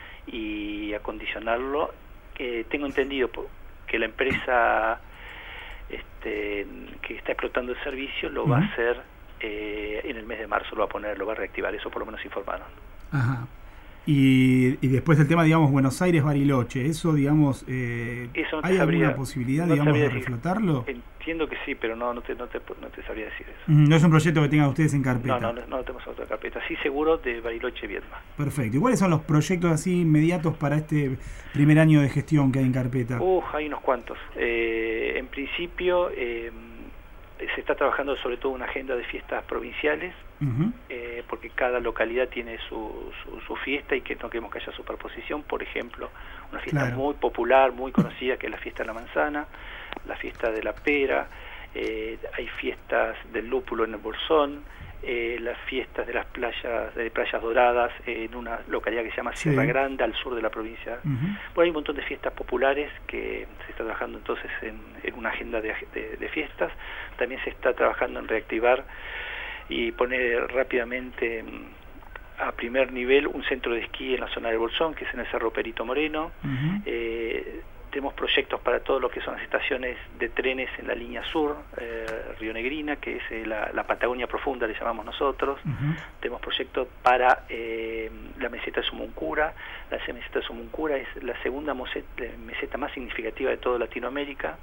y acondicionarlo. Eh, tengo entendido que la empresa este, que está explotando el servicio lo uh-huh. va a hacer eh, en el mes de marzo, lo va a poner, lo va a reactivar, eso por lo menos informaron. Ajá. Y, y después el tema, digamos, Buenos Aires-Bariloche, eso, digamos, eh, eso no ¿hay sabría, alguna posibilidad, no digamos, de decir. reflotarlo? Entiendo que sí, pero no, no, te, no, te, no te sabría decir eso. No es un proyecto que tengan ustedes en carpeta. No, no, no, no tenemos otra carpeta. Sí, seguro de Bariloche-Viedma. Perfecto. ¿Y cuáles son los proyectos así inmediatos para este primer año de gestión que hay en carpeta? Uf, hay unos cuantos. Eh, en principio, eh, se está trabajando sobre todo una agenda de fiestas provinciales, uh-huh. eh, porque cada localidad tiene su, su, su fiesta y que no queremos que haya superposición. Por ejemplo, una fiesta claro. muy popular, muy conocida, que es la fiesta de la manzana, la fiesta de la pera, eh, hay fiestas del lúpulo en el Bolsón, eh, las fiestas de las playas de playas doradas eh, en una localidad que se llama Sierra sí. Grande, al sur de la provincia. Uh-huh. Bueno, hay un montón de fiestas populares que se está trabajando entonces en, en una agenda de, de, de fiestas. También se está trabajando en reactivar y poner rápidamente a primer nivel un centro de esquí en la zona del Bolsón, que es en el Cerro Perito Moreno. Uh-huh. eh, tenemos proyectos para todo lo que son las estaciones de trenes en la línea sur, eh, Rionegrina, que es eh, la, la Patagonia Profunda, le llamamos nosotros. Uh-huh. Tenemos proyectos para eh, la meseta de Sumuncura. La meseta de Sumuncura es la segunda meseta más significativa de toda Latinoamérica,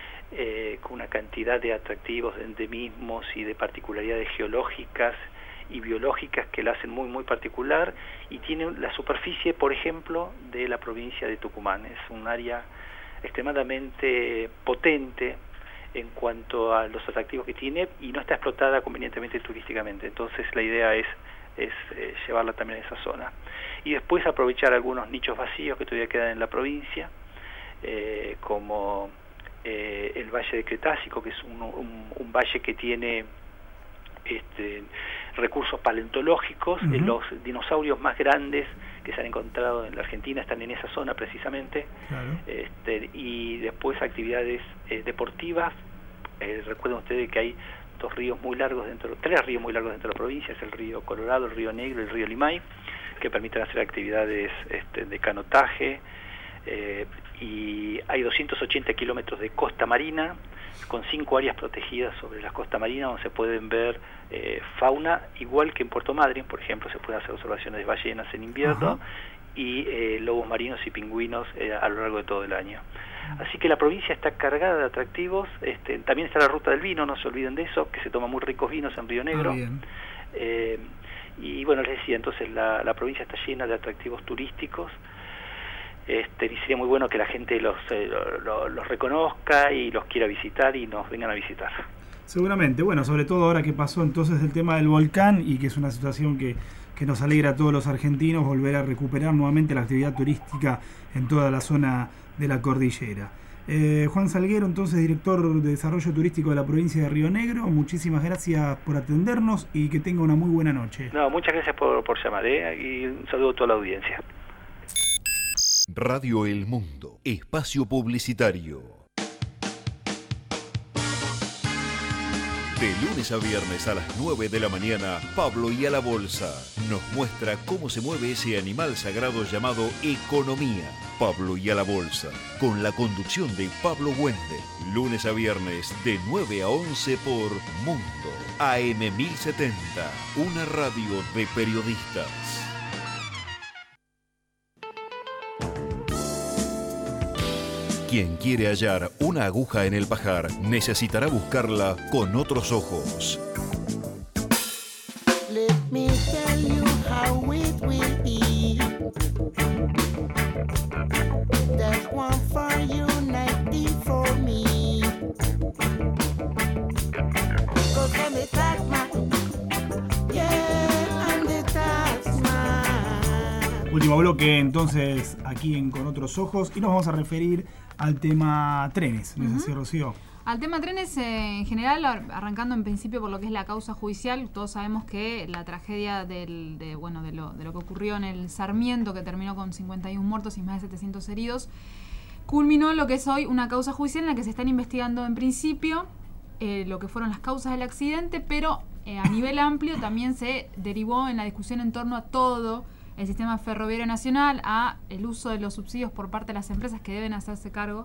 eh, con una cantidad de atractivos, de endemismos y de particularidades geológicas y biológicas que la hacen muy muy particular, y tiene la superficie, por ejemplo, de la provincia de Tucumán. Es un área extremadamente potente en cuanto a los atractivos que tiene y no está explotada convenientemente turísticamente. Entonces la idea es, es eh, llevarla también a esa zona. Y después aprovechar algunos nichos vacíos que todavía quedan en la provincia, eh, como eh, el Valle de Cretácico, que es un, un, un valle que tiene este, recursos paleontológicos. Uh-huh. Los dinosaurios más grandes que se han encontrado en la Argentina están en esa zona precisamente. Claro. Este, y después actividades eh, deportivas. Eh, recuerden ustedes que hay dos ríos muy largos dentro, tres ríos muy largos dentro de la provincia, es el río Colorado, el río Negro y el río Limay, que permiten hacer actividades este, de canotaje, eh, y hay doscientos ochenta kilómetros de costa marina, con cinco áreas protegidas sobre la costa marina, donde se pueden ver eh, fauna, igual que en Puerto Madryn, por ejemplo, se pueden hacer observaciones de ballenas en invierno. Ajá. Y eh, lobos marinos y pingüinos eh, a lo largo de todo el año. Así que la provincia está cargada de atractivos. Este, también está la ruta del vino, no se olviden de eso, que se toman muy ricos vinos en Río Negro. Ah, bien. Eh, y bueno, les decía, entonces la, la provincia está llena de atractivos turísticos. Este, y sería muy bueno que la gente los, eh, lo, los reconozca y los quiera visitar y nos vengan a visitar. Seguramente, bueno, sobre todo ahora que pasó entonces el tema del volcán y que es una situación que, que nos alegra a todos los argentinos volver a recuperar nuevamente la actividad turística en toda la zona de la cordillera. Eh, Juan Salguero, entonces director de Desarrollo Turístico de la provincia de Río Negro, muchísimas gracias por atendernos y que tenga una muy buena noche. No, muchas gracias por, por llamar, ¿eh? Y un saludo a toda la audiencia. Radio El Mundo, espacio publicitario. De lunes a viernes a las nueve de la mañana, Pablo y a la Bolsa nos muestra cómo se mueve ese animal sagrado llamado economía. Pablo y a la Bolsa, con la conducción de Pablo Wende, lunes a viernes de nueve a once por Mundo, A M mil setenta, una radio de periodistas. Quien quiere hallar una aguja en el pajar necesitará buscarla con otros ojos. Let me tell you how it will be. There's one for you, ninety for me. Cause I'm the taxman. Yeah, I'm the taxman. Último bloque entonces aquí en Con Otros Ojos y nos vamos a referir al tema trenes, ¿no es así, Rocío? Al tema trenes, eh, en general, arrancando en principio por lo que es la causa judicial, todos sabemos que la tragedia del, de, bueno, de, lo, de lo que ocurrió en el Sarmiento, que terminó con cincuenta y uno muertos y más de setecientos heridos, culminó en lo que es hoy una causa judicial en la que se están investigando en principio eh, lo que fueron las causas del accidente, pero eh, a nivel amplio también se derivó en la discusión en torno a todo el sistema ferroviario nacional, a el uso de los subsidios por parte de las empresas que deben hacerse cargo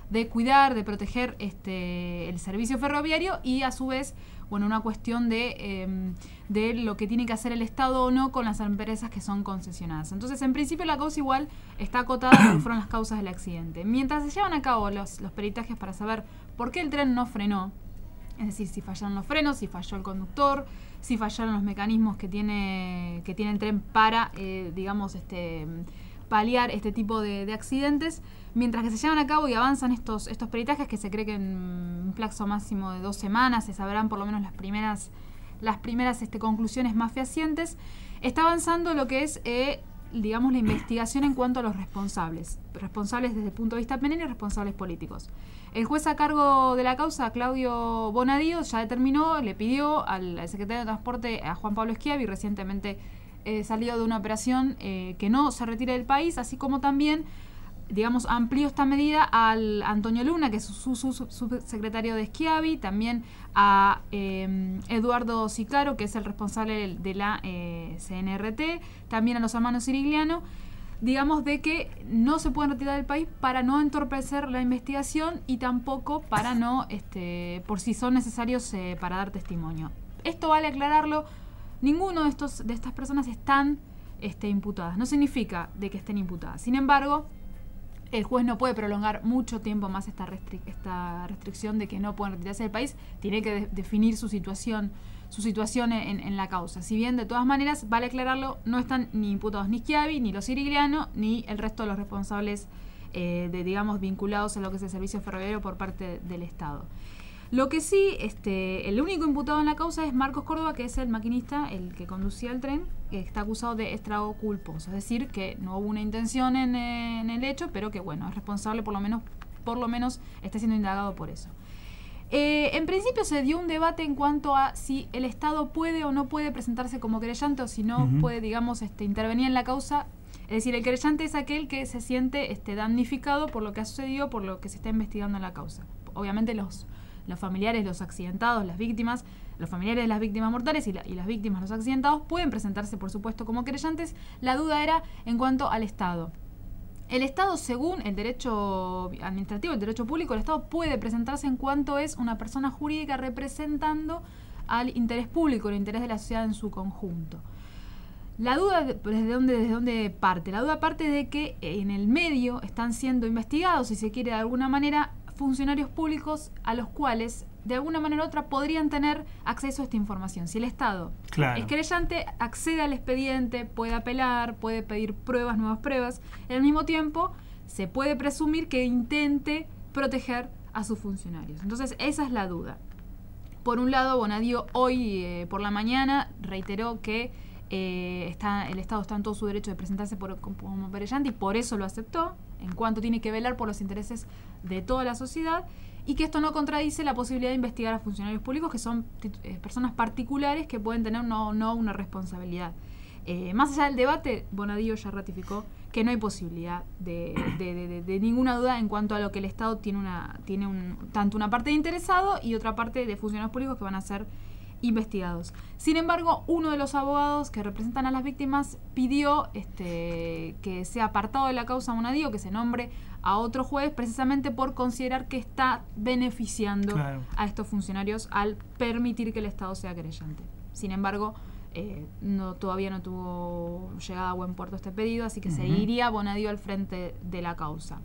de cuidar, de proteger este, el servicio ferroviario y a su vez, bueno, una cuestión de, eh, de lo que tiene que hacer el Estado o no con las empresas que son concesionadas. Entonces, en principio la causa igual está acotada a lo que fueron las causas del accidente. Mientras se llevan a cabo los, los peritajes para saber por qué el tren no frenó, es decir, si fallaron los frenos, si falló el conductor, si fallaron los mecanismos que tiene, que tiene el tren para, eh, digamos, este, paliar este tipo de, de accidentes. Mientras que se llevan a cabo y avanzan estos, estos peritajes, que se cree que en un plazo máximo de dos semanas se sabrán por lo menos las primeras, las primeras este, conclusiones más fehacientes, está avanzando lo que es, eh, digamos, la investigación en cuanto a los responsables. Responsables desde el punto de vista penal y responsables políticos. El juez a cargo de la causa, Claudio Bonadío, ya determinó, le pidió al, al secretario de Transporte, a Juan Pablo Schiavi, recientemente eh, salió de una operación, eh, que no se retire del país, así como también, digamos, amplió esta medida al Antonio Luna, que es su, su, su, subsecretario de Schiavi, también a eh, Eduardo Sicaro, que es el responsable de la eh, C N R T, también a los hermanos Sirigliano, digamos, de que no se pueden retirar del país para no entorpecer la investigación y tampoco para no, este, por si son necesarios eh, para dar testimonio. Esto vale aclararlo, ninguno de estos de estas personas están este, imputadas, no significa de que estén imputadas. Sin embargo, el juez no puede prolongar mucho tiempo más esta, restric- esta restricción de que no pueden retirarse del país, tiene que de- definir su situación su situación en, en la causa. Si bien, de todas maneras, vale aclararlo, no están ni imputados ni Schiavi, ni los Sirigliano, ni el resto de los responsables, eh, de, digamos, vinculados a lo que es el servicio ferroviario por parte del Estado. Lo que sí, este, el único imputado en la causa es Marcos Córdoba, que es el maquinista, el que conducía el tren, que está acusado de estrago culposo, es decir, que no hubo una intención en, en el hecho, pero que, bueno, es responsable, por lo menos, por lo menos está siendo indagado por eso. Eh, en principio se dio un debate en cuanto a si el Estado puede o no puede presentarse como querellante o si no uh-huh. puede, digamos, este, intervenir en la causa. Es decir, el querellante es aquel que se siente este, damnificado por lo que ha sucedido, por lo que se está investigando en la causa. Obviamente los, los familiares, los accidentados, las víctimas, los familiares de las víctimas mortales y, la, y las víctimas, los accidentados, pueden presentarse, por supuesto, como querellantes. La duda era en cuanto al Estado. El Estado, según el derecho administrativo, el derecho público, el Estado puede presentarse en cuanto es una persona jurídica representando al interés público, el interés de la sociedad en su conjunto. La duda, ¿desde dónde, desde dónde parte? La duda parte de que en el medio están siendo investigados, si se quiere de alguna manera, funcionarios públicos a los cuales de alguna manera u otra podrían tener acceso a esta información. Si el Estado claro. es querellante, accede al expediente, puede apelar, puede pedir pruebas, nuevas pruebas. Al mismo tiempo, se puede presumir que intente proteger a sus funcionarios. Entonces, esa es la duda. Por un lado, Bonadío hoy eh, por la mañana reiteró que eh, está, el Estado está en todo su derecho de presentarse por, como querellante y por eso lo aceptó, en cuanto tiene que velar por los intereses de toda la sociedad, y que esto no contradice la posibilidad de investigar a funcionarios públicos que son eh, personas particulares que pueden tener no, no una responsabilidad. Eh, más allá del debate, Bonadío ya ratificó que no hay posibilidad de, de, de, de, de ninguna duda en cuanto a lo que el Estado tiene una tiene un, tanto una parte de interesado y otra parte de funcionarios públicos que van a ser investigados. Sin embargo, uno de los abogados que representan a las víctimas pidió este, que sea apartado de la causa Bonadío, que se nombre a otro juez, precisamente por considerar que está beneficiando claro. a estos funcionarios al permitir que el Estado sea querellante. Sin embargo, eh, no, todavía no tuvo llegada a buen puerto este pedido, así que uh-huh. seguiría Bonadío al frente de la causa.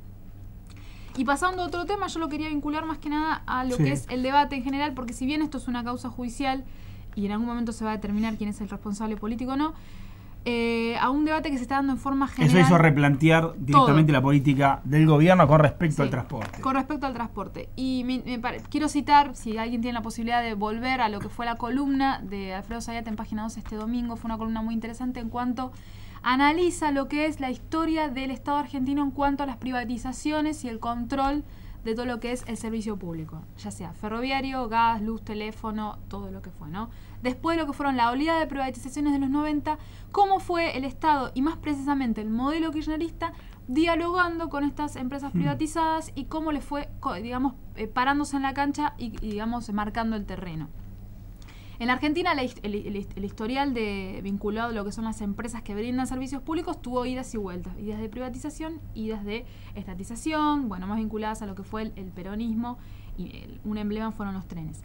Y pasando a otro tema, yo lo quería vincular más que nada a lo sí. que es el debate en general, porque si bien esto es una causa judicial y en algún momento se va a determinar quién es el responsable político o no, eh, a un debate que se está dando en forma general. Eso hizo replantear directamente todo. La política del gobierno con respecto sí, al transporte. Con respecto al transporte. Y me, me pare, quiero citar, si alguien tiene la posibilidad de volver a lo que fue la columna de Alfredo Zayat en Página dos este domingo, fue una columna muy interesante en cuanto analiza lo que es la historia del Estado argentino en cuanto a las privatizaciones y el control de todo lo que es el servicio público, ya sea ferroviario, gas, luz, teléfono, todo lo que fue, ¿no? Después de lo que fueron la oleada de privatizaciones de los noventa, cómo fue el Estado y más precisamente el modelo kirchnerista dialogando con estas empresas privatizadas y cómo le fue, digamos, eh, parándose en la cancha y, y, digamos, marcando el terreno. En la Argentina el, el, el, el historial de vinculado a lo que son las empresas que brindan servicios públicos tuvo idas y vueltas, idas de privatización, idas de estatización, bueno, más vinculadas a lo que fue el, el peronismo, y el, un emblema fueron los trenes.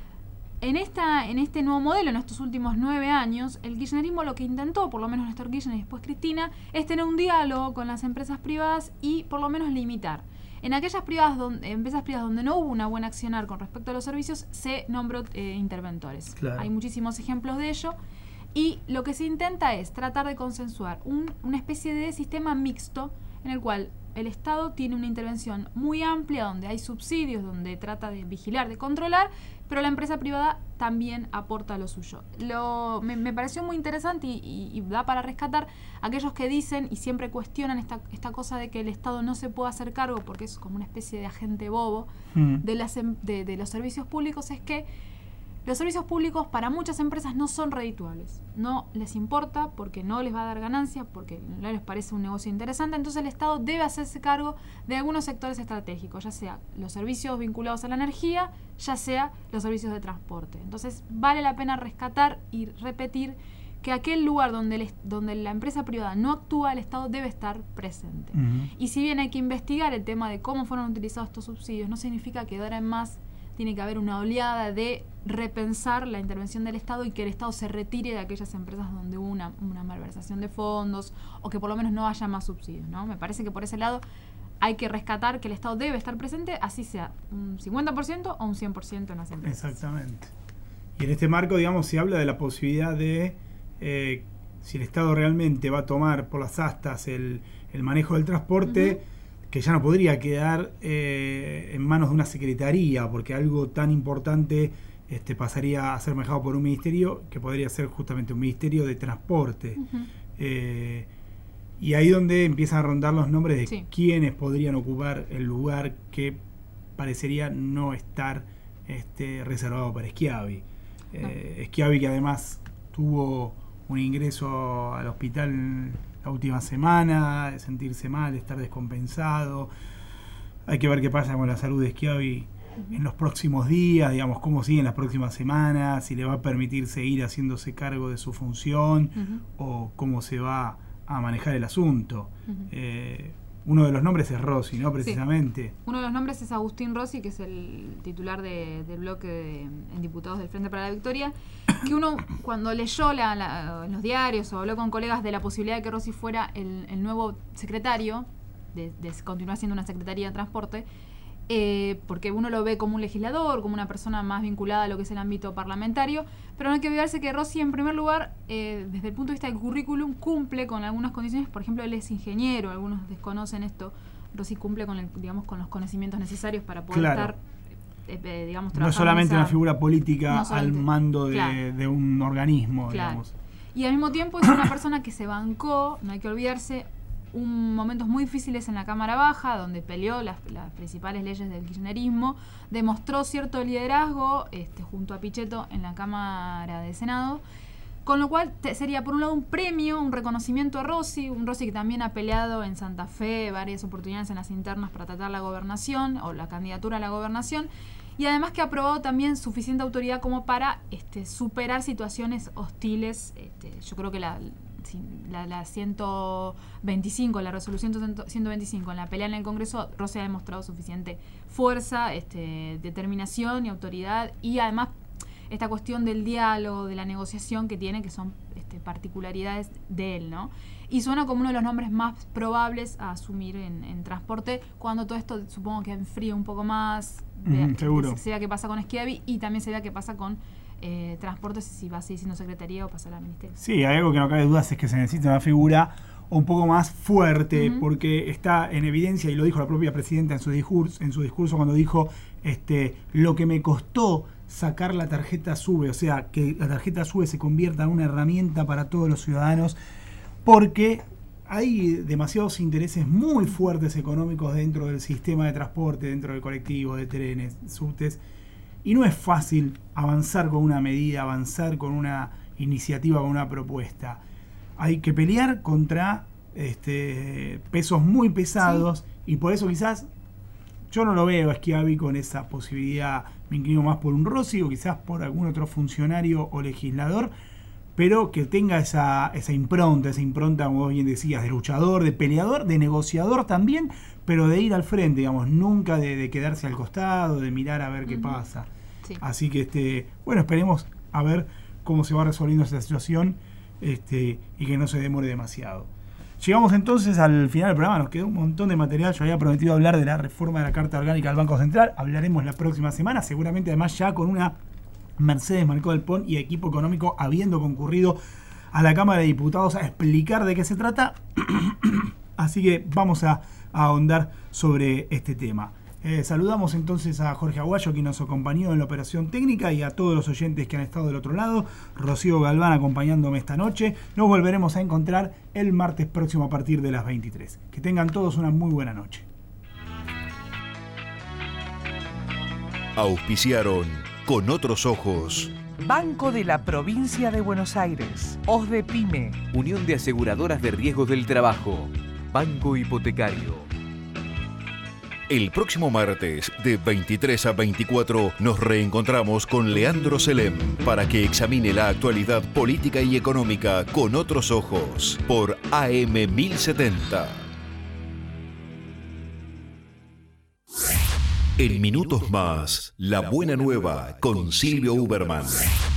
En, esta, en este nuevo modelo, en estos últimos nueve años, el kirchnerismo lo que intentó, por lo menos Néstor Kirchner y después Cristina, es tener un diálogo con las empresas privadas y por lo menos limitar. En aquellas privadas donde, empresas privadas donde no hubo una buena accionar con respecto a los servicios, se nombró eh, interventores. Claro. Hay muchísimos ejemplos de ello. Y lo que se intenta es tratar de consensuar un, una especie de sistema mixto en el cual el Estado tiene una intervención muy amplia, donde hay subsidios, donde trata de vigilar, de controlar, pero la empresa privada también aporta lo suyo. Lo, me, me pareció muy interesante y, y, y da para rescatar aquellos que dicen y siempre cuestionan esta, esta cosa de que el Estado no se puede hacer cargo porque es como una especie de agente bobo mm. de, las, de, de los servicios públicos, es que los servicios públicos para muchas empresas no son redituables, no les importa porque no les va a dar ganancias, porque no les parece un negocio interesante, entonces el Estado debe hacerse cargo de algunos sectores estratégicos, ya sea los servicios vinculados a la energía, ya sea los servicios de transporte. Entonces vale la pena rescatar y repetir que aquel lugar donde, el, donde la empresa privada no actúa, el Estado debe estar presente. Uh-huh. Y si bien hay que investigar el tema de cómo fueron utilizados estos subsidios, no significa que de ahora en más tiene que haber una oleada de repensar la intervención del Estado y que el Estado se retire de aquellas empresas donde hubo una, una malversación de fondos o que por lo menos no haya más subsidios, ¿no? Me parece que por ese lado hay que rescatar que el Estado debe estar presente, así sea un cincuenta por ciento o un cien por ciento en las empresas. Exactamente. Y en este marco, digamos, se habla de la posibilidad de, eh, si el Estado realmente va a tomar por las astas el, el manejo del transporte, uh-huh. que ya no podría quedar eh, en manos de una secretaría, porque algo tan importante este, pasaría a ser manejado por un ministerio, que podría ser justamente un ministerio de transporte. Uh-huh. Eh, y ahí donde empiezan a rondar los nombres de sí. quiénes podrían ocupar el lugar que parecería no estar este, reservado para Schiavi. Eh, no. Schiavi, que además tuvo un ingreso al hospital la última semana, de sentirse mal, de estar descompensado. Hay que ver qué pasa con la salud de Schiavi uh-huh. en los próximos días, digamos, cómo sigue en las próximas semanas, si le va a permitir seguir haciéndose cargo de su función uh-huh. o cómo se va a manejar el asunto. Uh-huh. Eh, uno de los nombres es Rossi, ¿no? Precisamente. Sí. Uno de los nombres es Agustín Rossi, que es el titular de, del bloque de, en diputados del Frente para la Victoria, que uno cuando leyó la, la, en los diarios o habló con colegas de la posibilidad de que Rossi fuera el, el nuevo secretario, de, de continuar siendo una secretaría de transporte, eh, porque uno lo ve como un legislador, como una persona más vinculada a lo que es el ámbito parlamentario, pero no hay que olvidarse que Rossi, en primer lugar, eh, desde el punto de vista del currículum, cumple con algunas condiciones. Por ejemplo, él es ingeniero, algunos desconocen esto. Rossi cumple con el, digamos, con los conocimientos necesarios para poder claro. estar eh, eh, digamos, no solamente esa, una figura política no al mando de, claro. de un organismo, claro. digamos. Y al mismo tiempo es una persona que se bancó, no hay que olvidarse, un momentos muy difíciles en la Cámara Baja, donde peleó las, las principales leyes del kirchnerismo, demostró cierto liderazgo este, junto a Pichetto en la Cámara de Senado, con lo cual te, sería por un lado un premio, un reconocimiento a Rossi, un Rossi que también ha peleado en Santa Fe varias oportunidades en las internas para tratar la gobernación o la candidatura a la gobernación, y además que ha probado también suficiente autoridad como para este, superar situaciones hostiles. Este, yo creo que la, la, la ciento veinticinco, la resolución ciento veinticinco, en la pelea en el Congreso, Rossi ha demostrado suficiente fuerza, este, determinación y autoridad, y además esta cuestión del diálogo, de la negociación que tiene, que son este, particularidades de él, ¿no? Y suena como uno de los nombres más probables a asumir en, en transporte, cuando todo esto supongo que enfríe un poco más, vea, mm, seguro. Se, se vea qué pasa con Schiavi y también se vea qué pasa con eh, transporte, si va a seguir siendo secretaría o pasar al ministerio. Sí, hay algo que no cabe dudas, es que se necesita una figura un poco más fuerte, uh-huh. porque está en evidencia, y lo dijo la propia presidenta en su discurso, en su discurso cuando dijo este, lo que me costó sacar la tarjeta SUBE, o sea, que la tarjeta SUBE se convierta en una herramienta para todos los ciudadanos, porque hay demasiados intereses muy fuertes económicos dentro del sistema de transporte, dentro del colectivo, de trenes, subtes, y no es fácil avanzar con una medida, avanzar con una iniciativa, con una propuesta. Hay que pelear contra este, pesos muy pesados, sí. Y por eso quizás Yo no lo veo a Schiavi con esa posibilidad, me inclino más por un Rossi o quizás por algún otro funcionario o legislador, pero que tenga esa, esa impronta, esa impronta, como vos bien decías, de luchador, de peleador, de negociador también, pero de ir al frente, digamos, nunca de, de quedarse al costado, de mirar a ver uh-huh. qué pasa. Sí. Así que, este, bueno, esperemos a ver cómo se va resolviendo esta situación este, y que no se demore demasiado. Llegamos entonces al final del programa, nos quedó un montón de material. Yo había prometido hablar de la reforma de la Carta Orgánica del Banco Central, hablaremos la próxima semana, seguramente además ya con una Mercedes Marcó del Pon y equipo económico habiendo concurrido a la Cámara de Diputados a explicar de qué se trata. Así que vamos a, a ahondar sobre este tema. Eh, saludamos entonces a Jorge Aguayo, quien nos acompañó en la operación técnica, y a todos los oyentes que han estado del otro lado. Rocío Galván acompañándome esta noche. Nos volveremos a encontrar el martes próximo a partir de las veintitrés. Que tengan todos una muy buena noche. Auspiciaron Con Otros Ojos. Banco de la Provincia de Buenos Aires. OSDEPYME. Unión de Aseguradoras de Riesgos del Trabajo. Banco Hipotecario. El próximo martes, de veintitrés a veinticuatro, nos reencontramos con Leandro Selem para que examine la actualidad política y económica con otros ojos por A M mil setenta. En minutos más, La Buena Nueva con Silvio Uberman.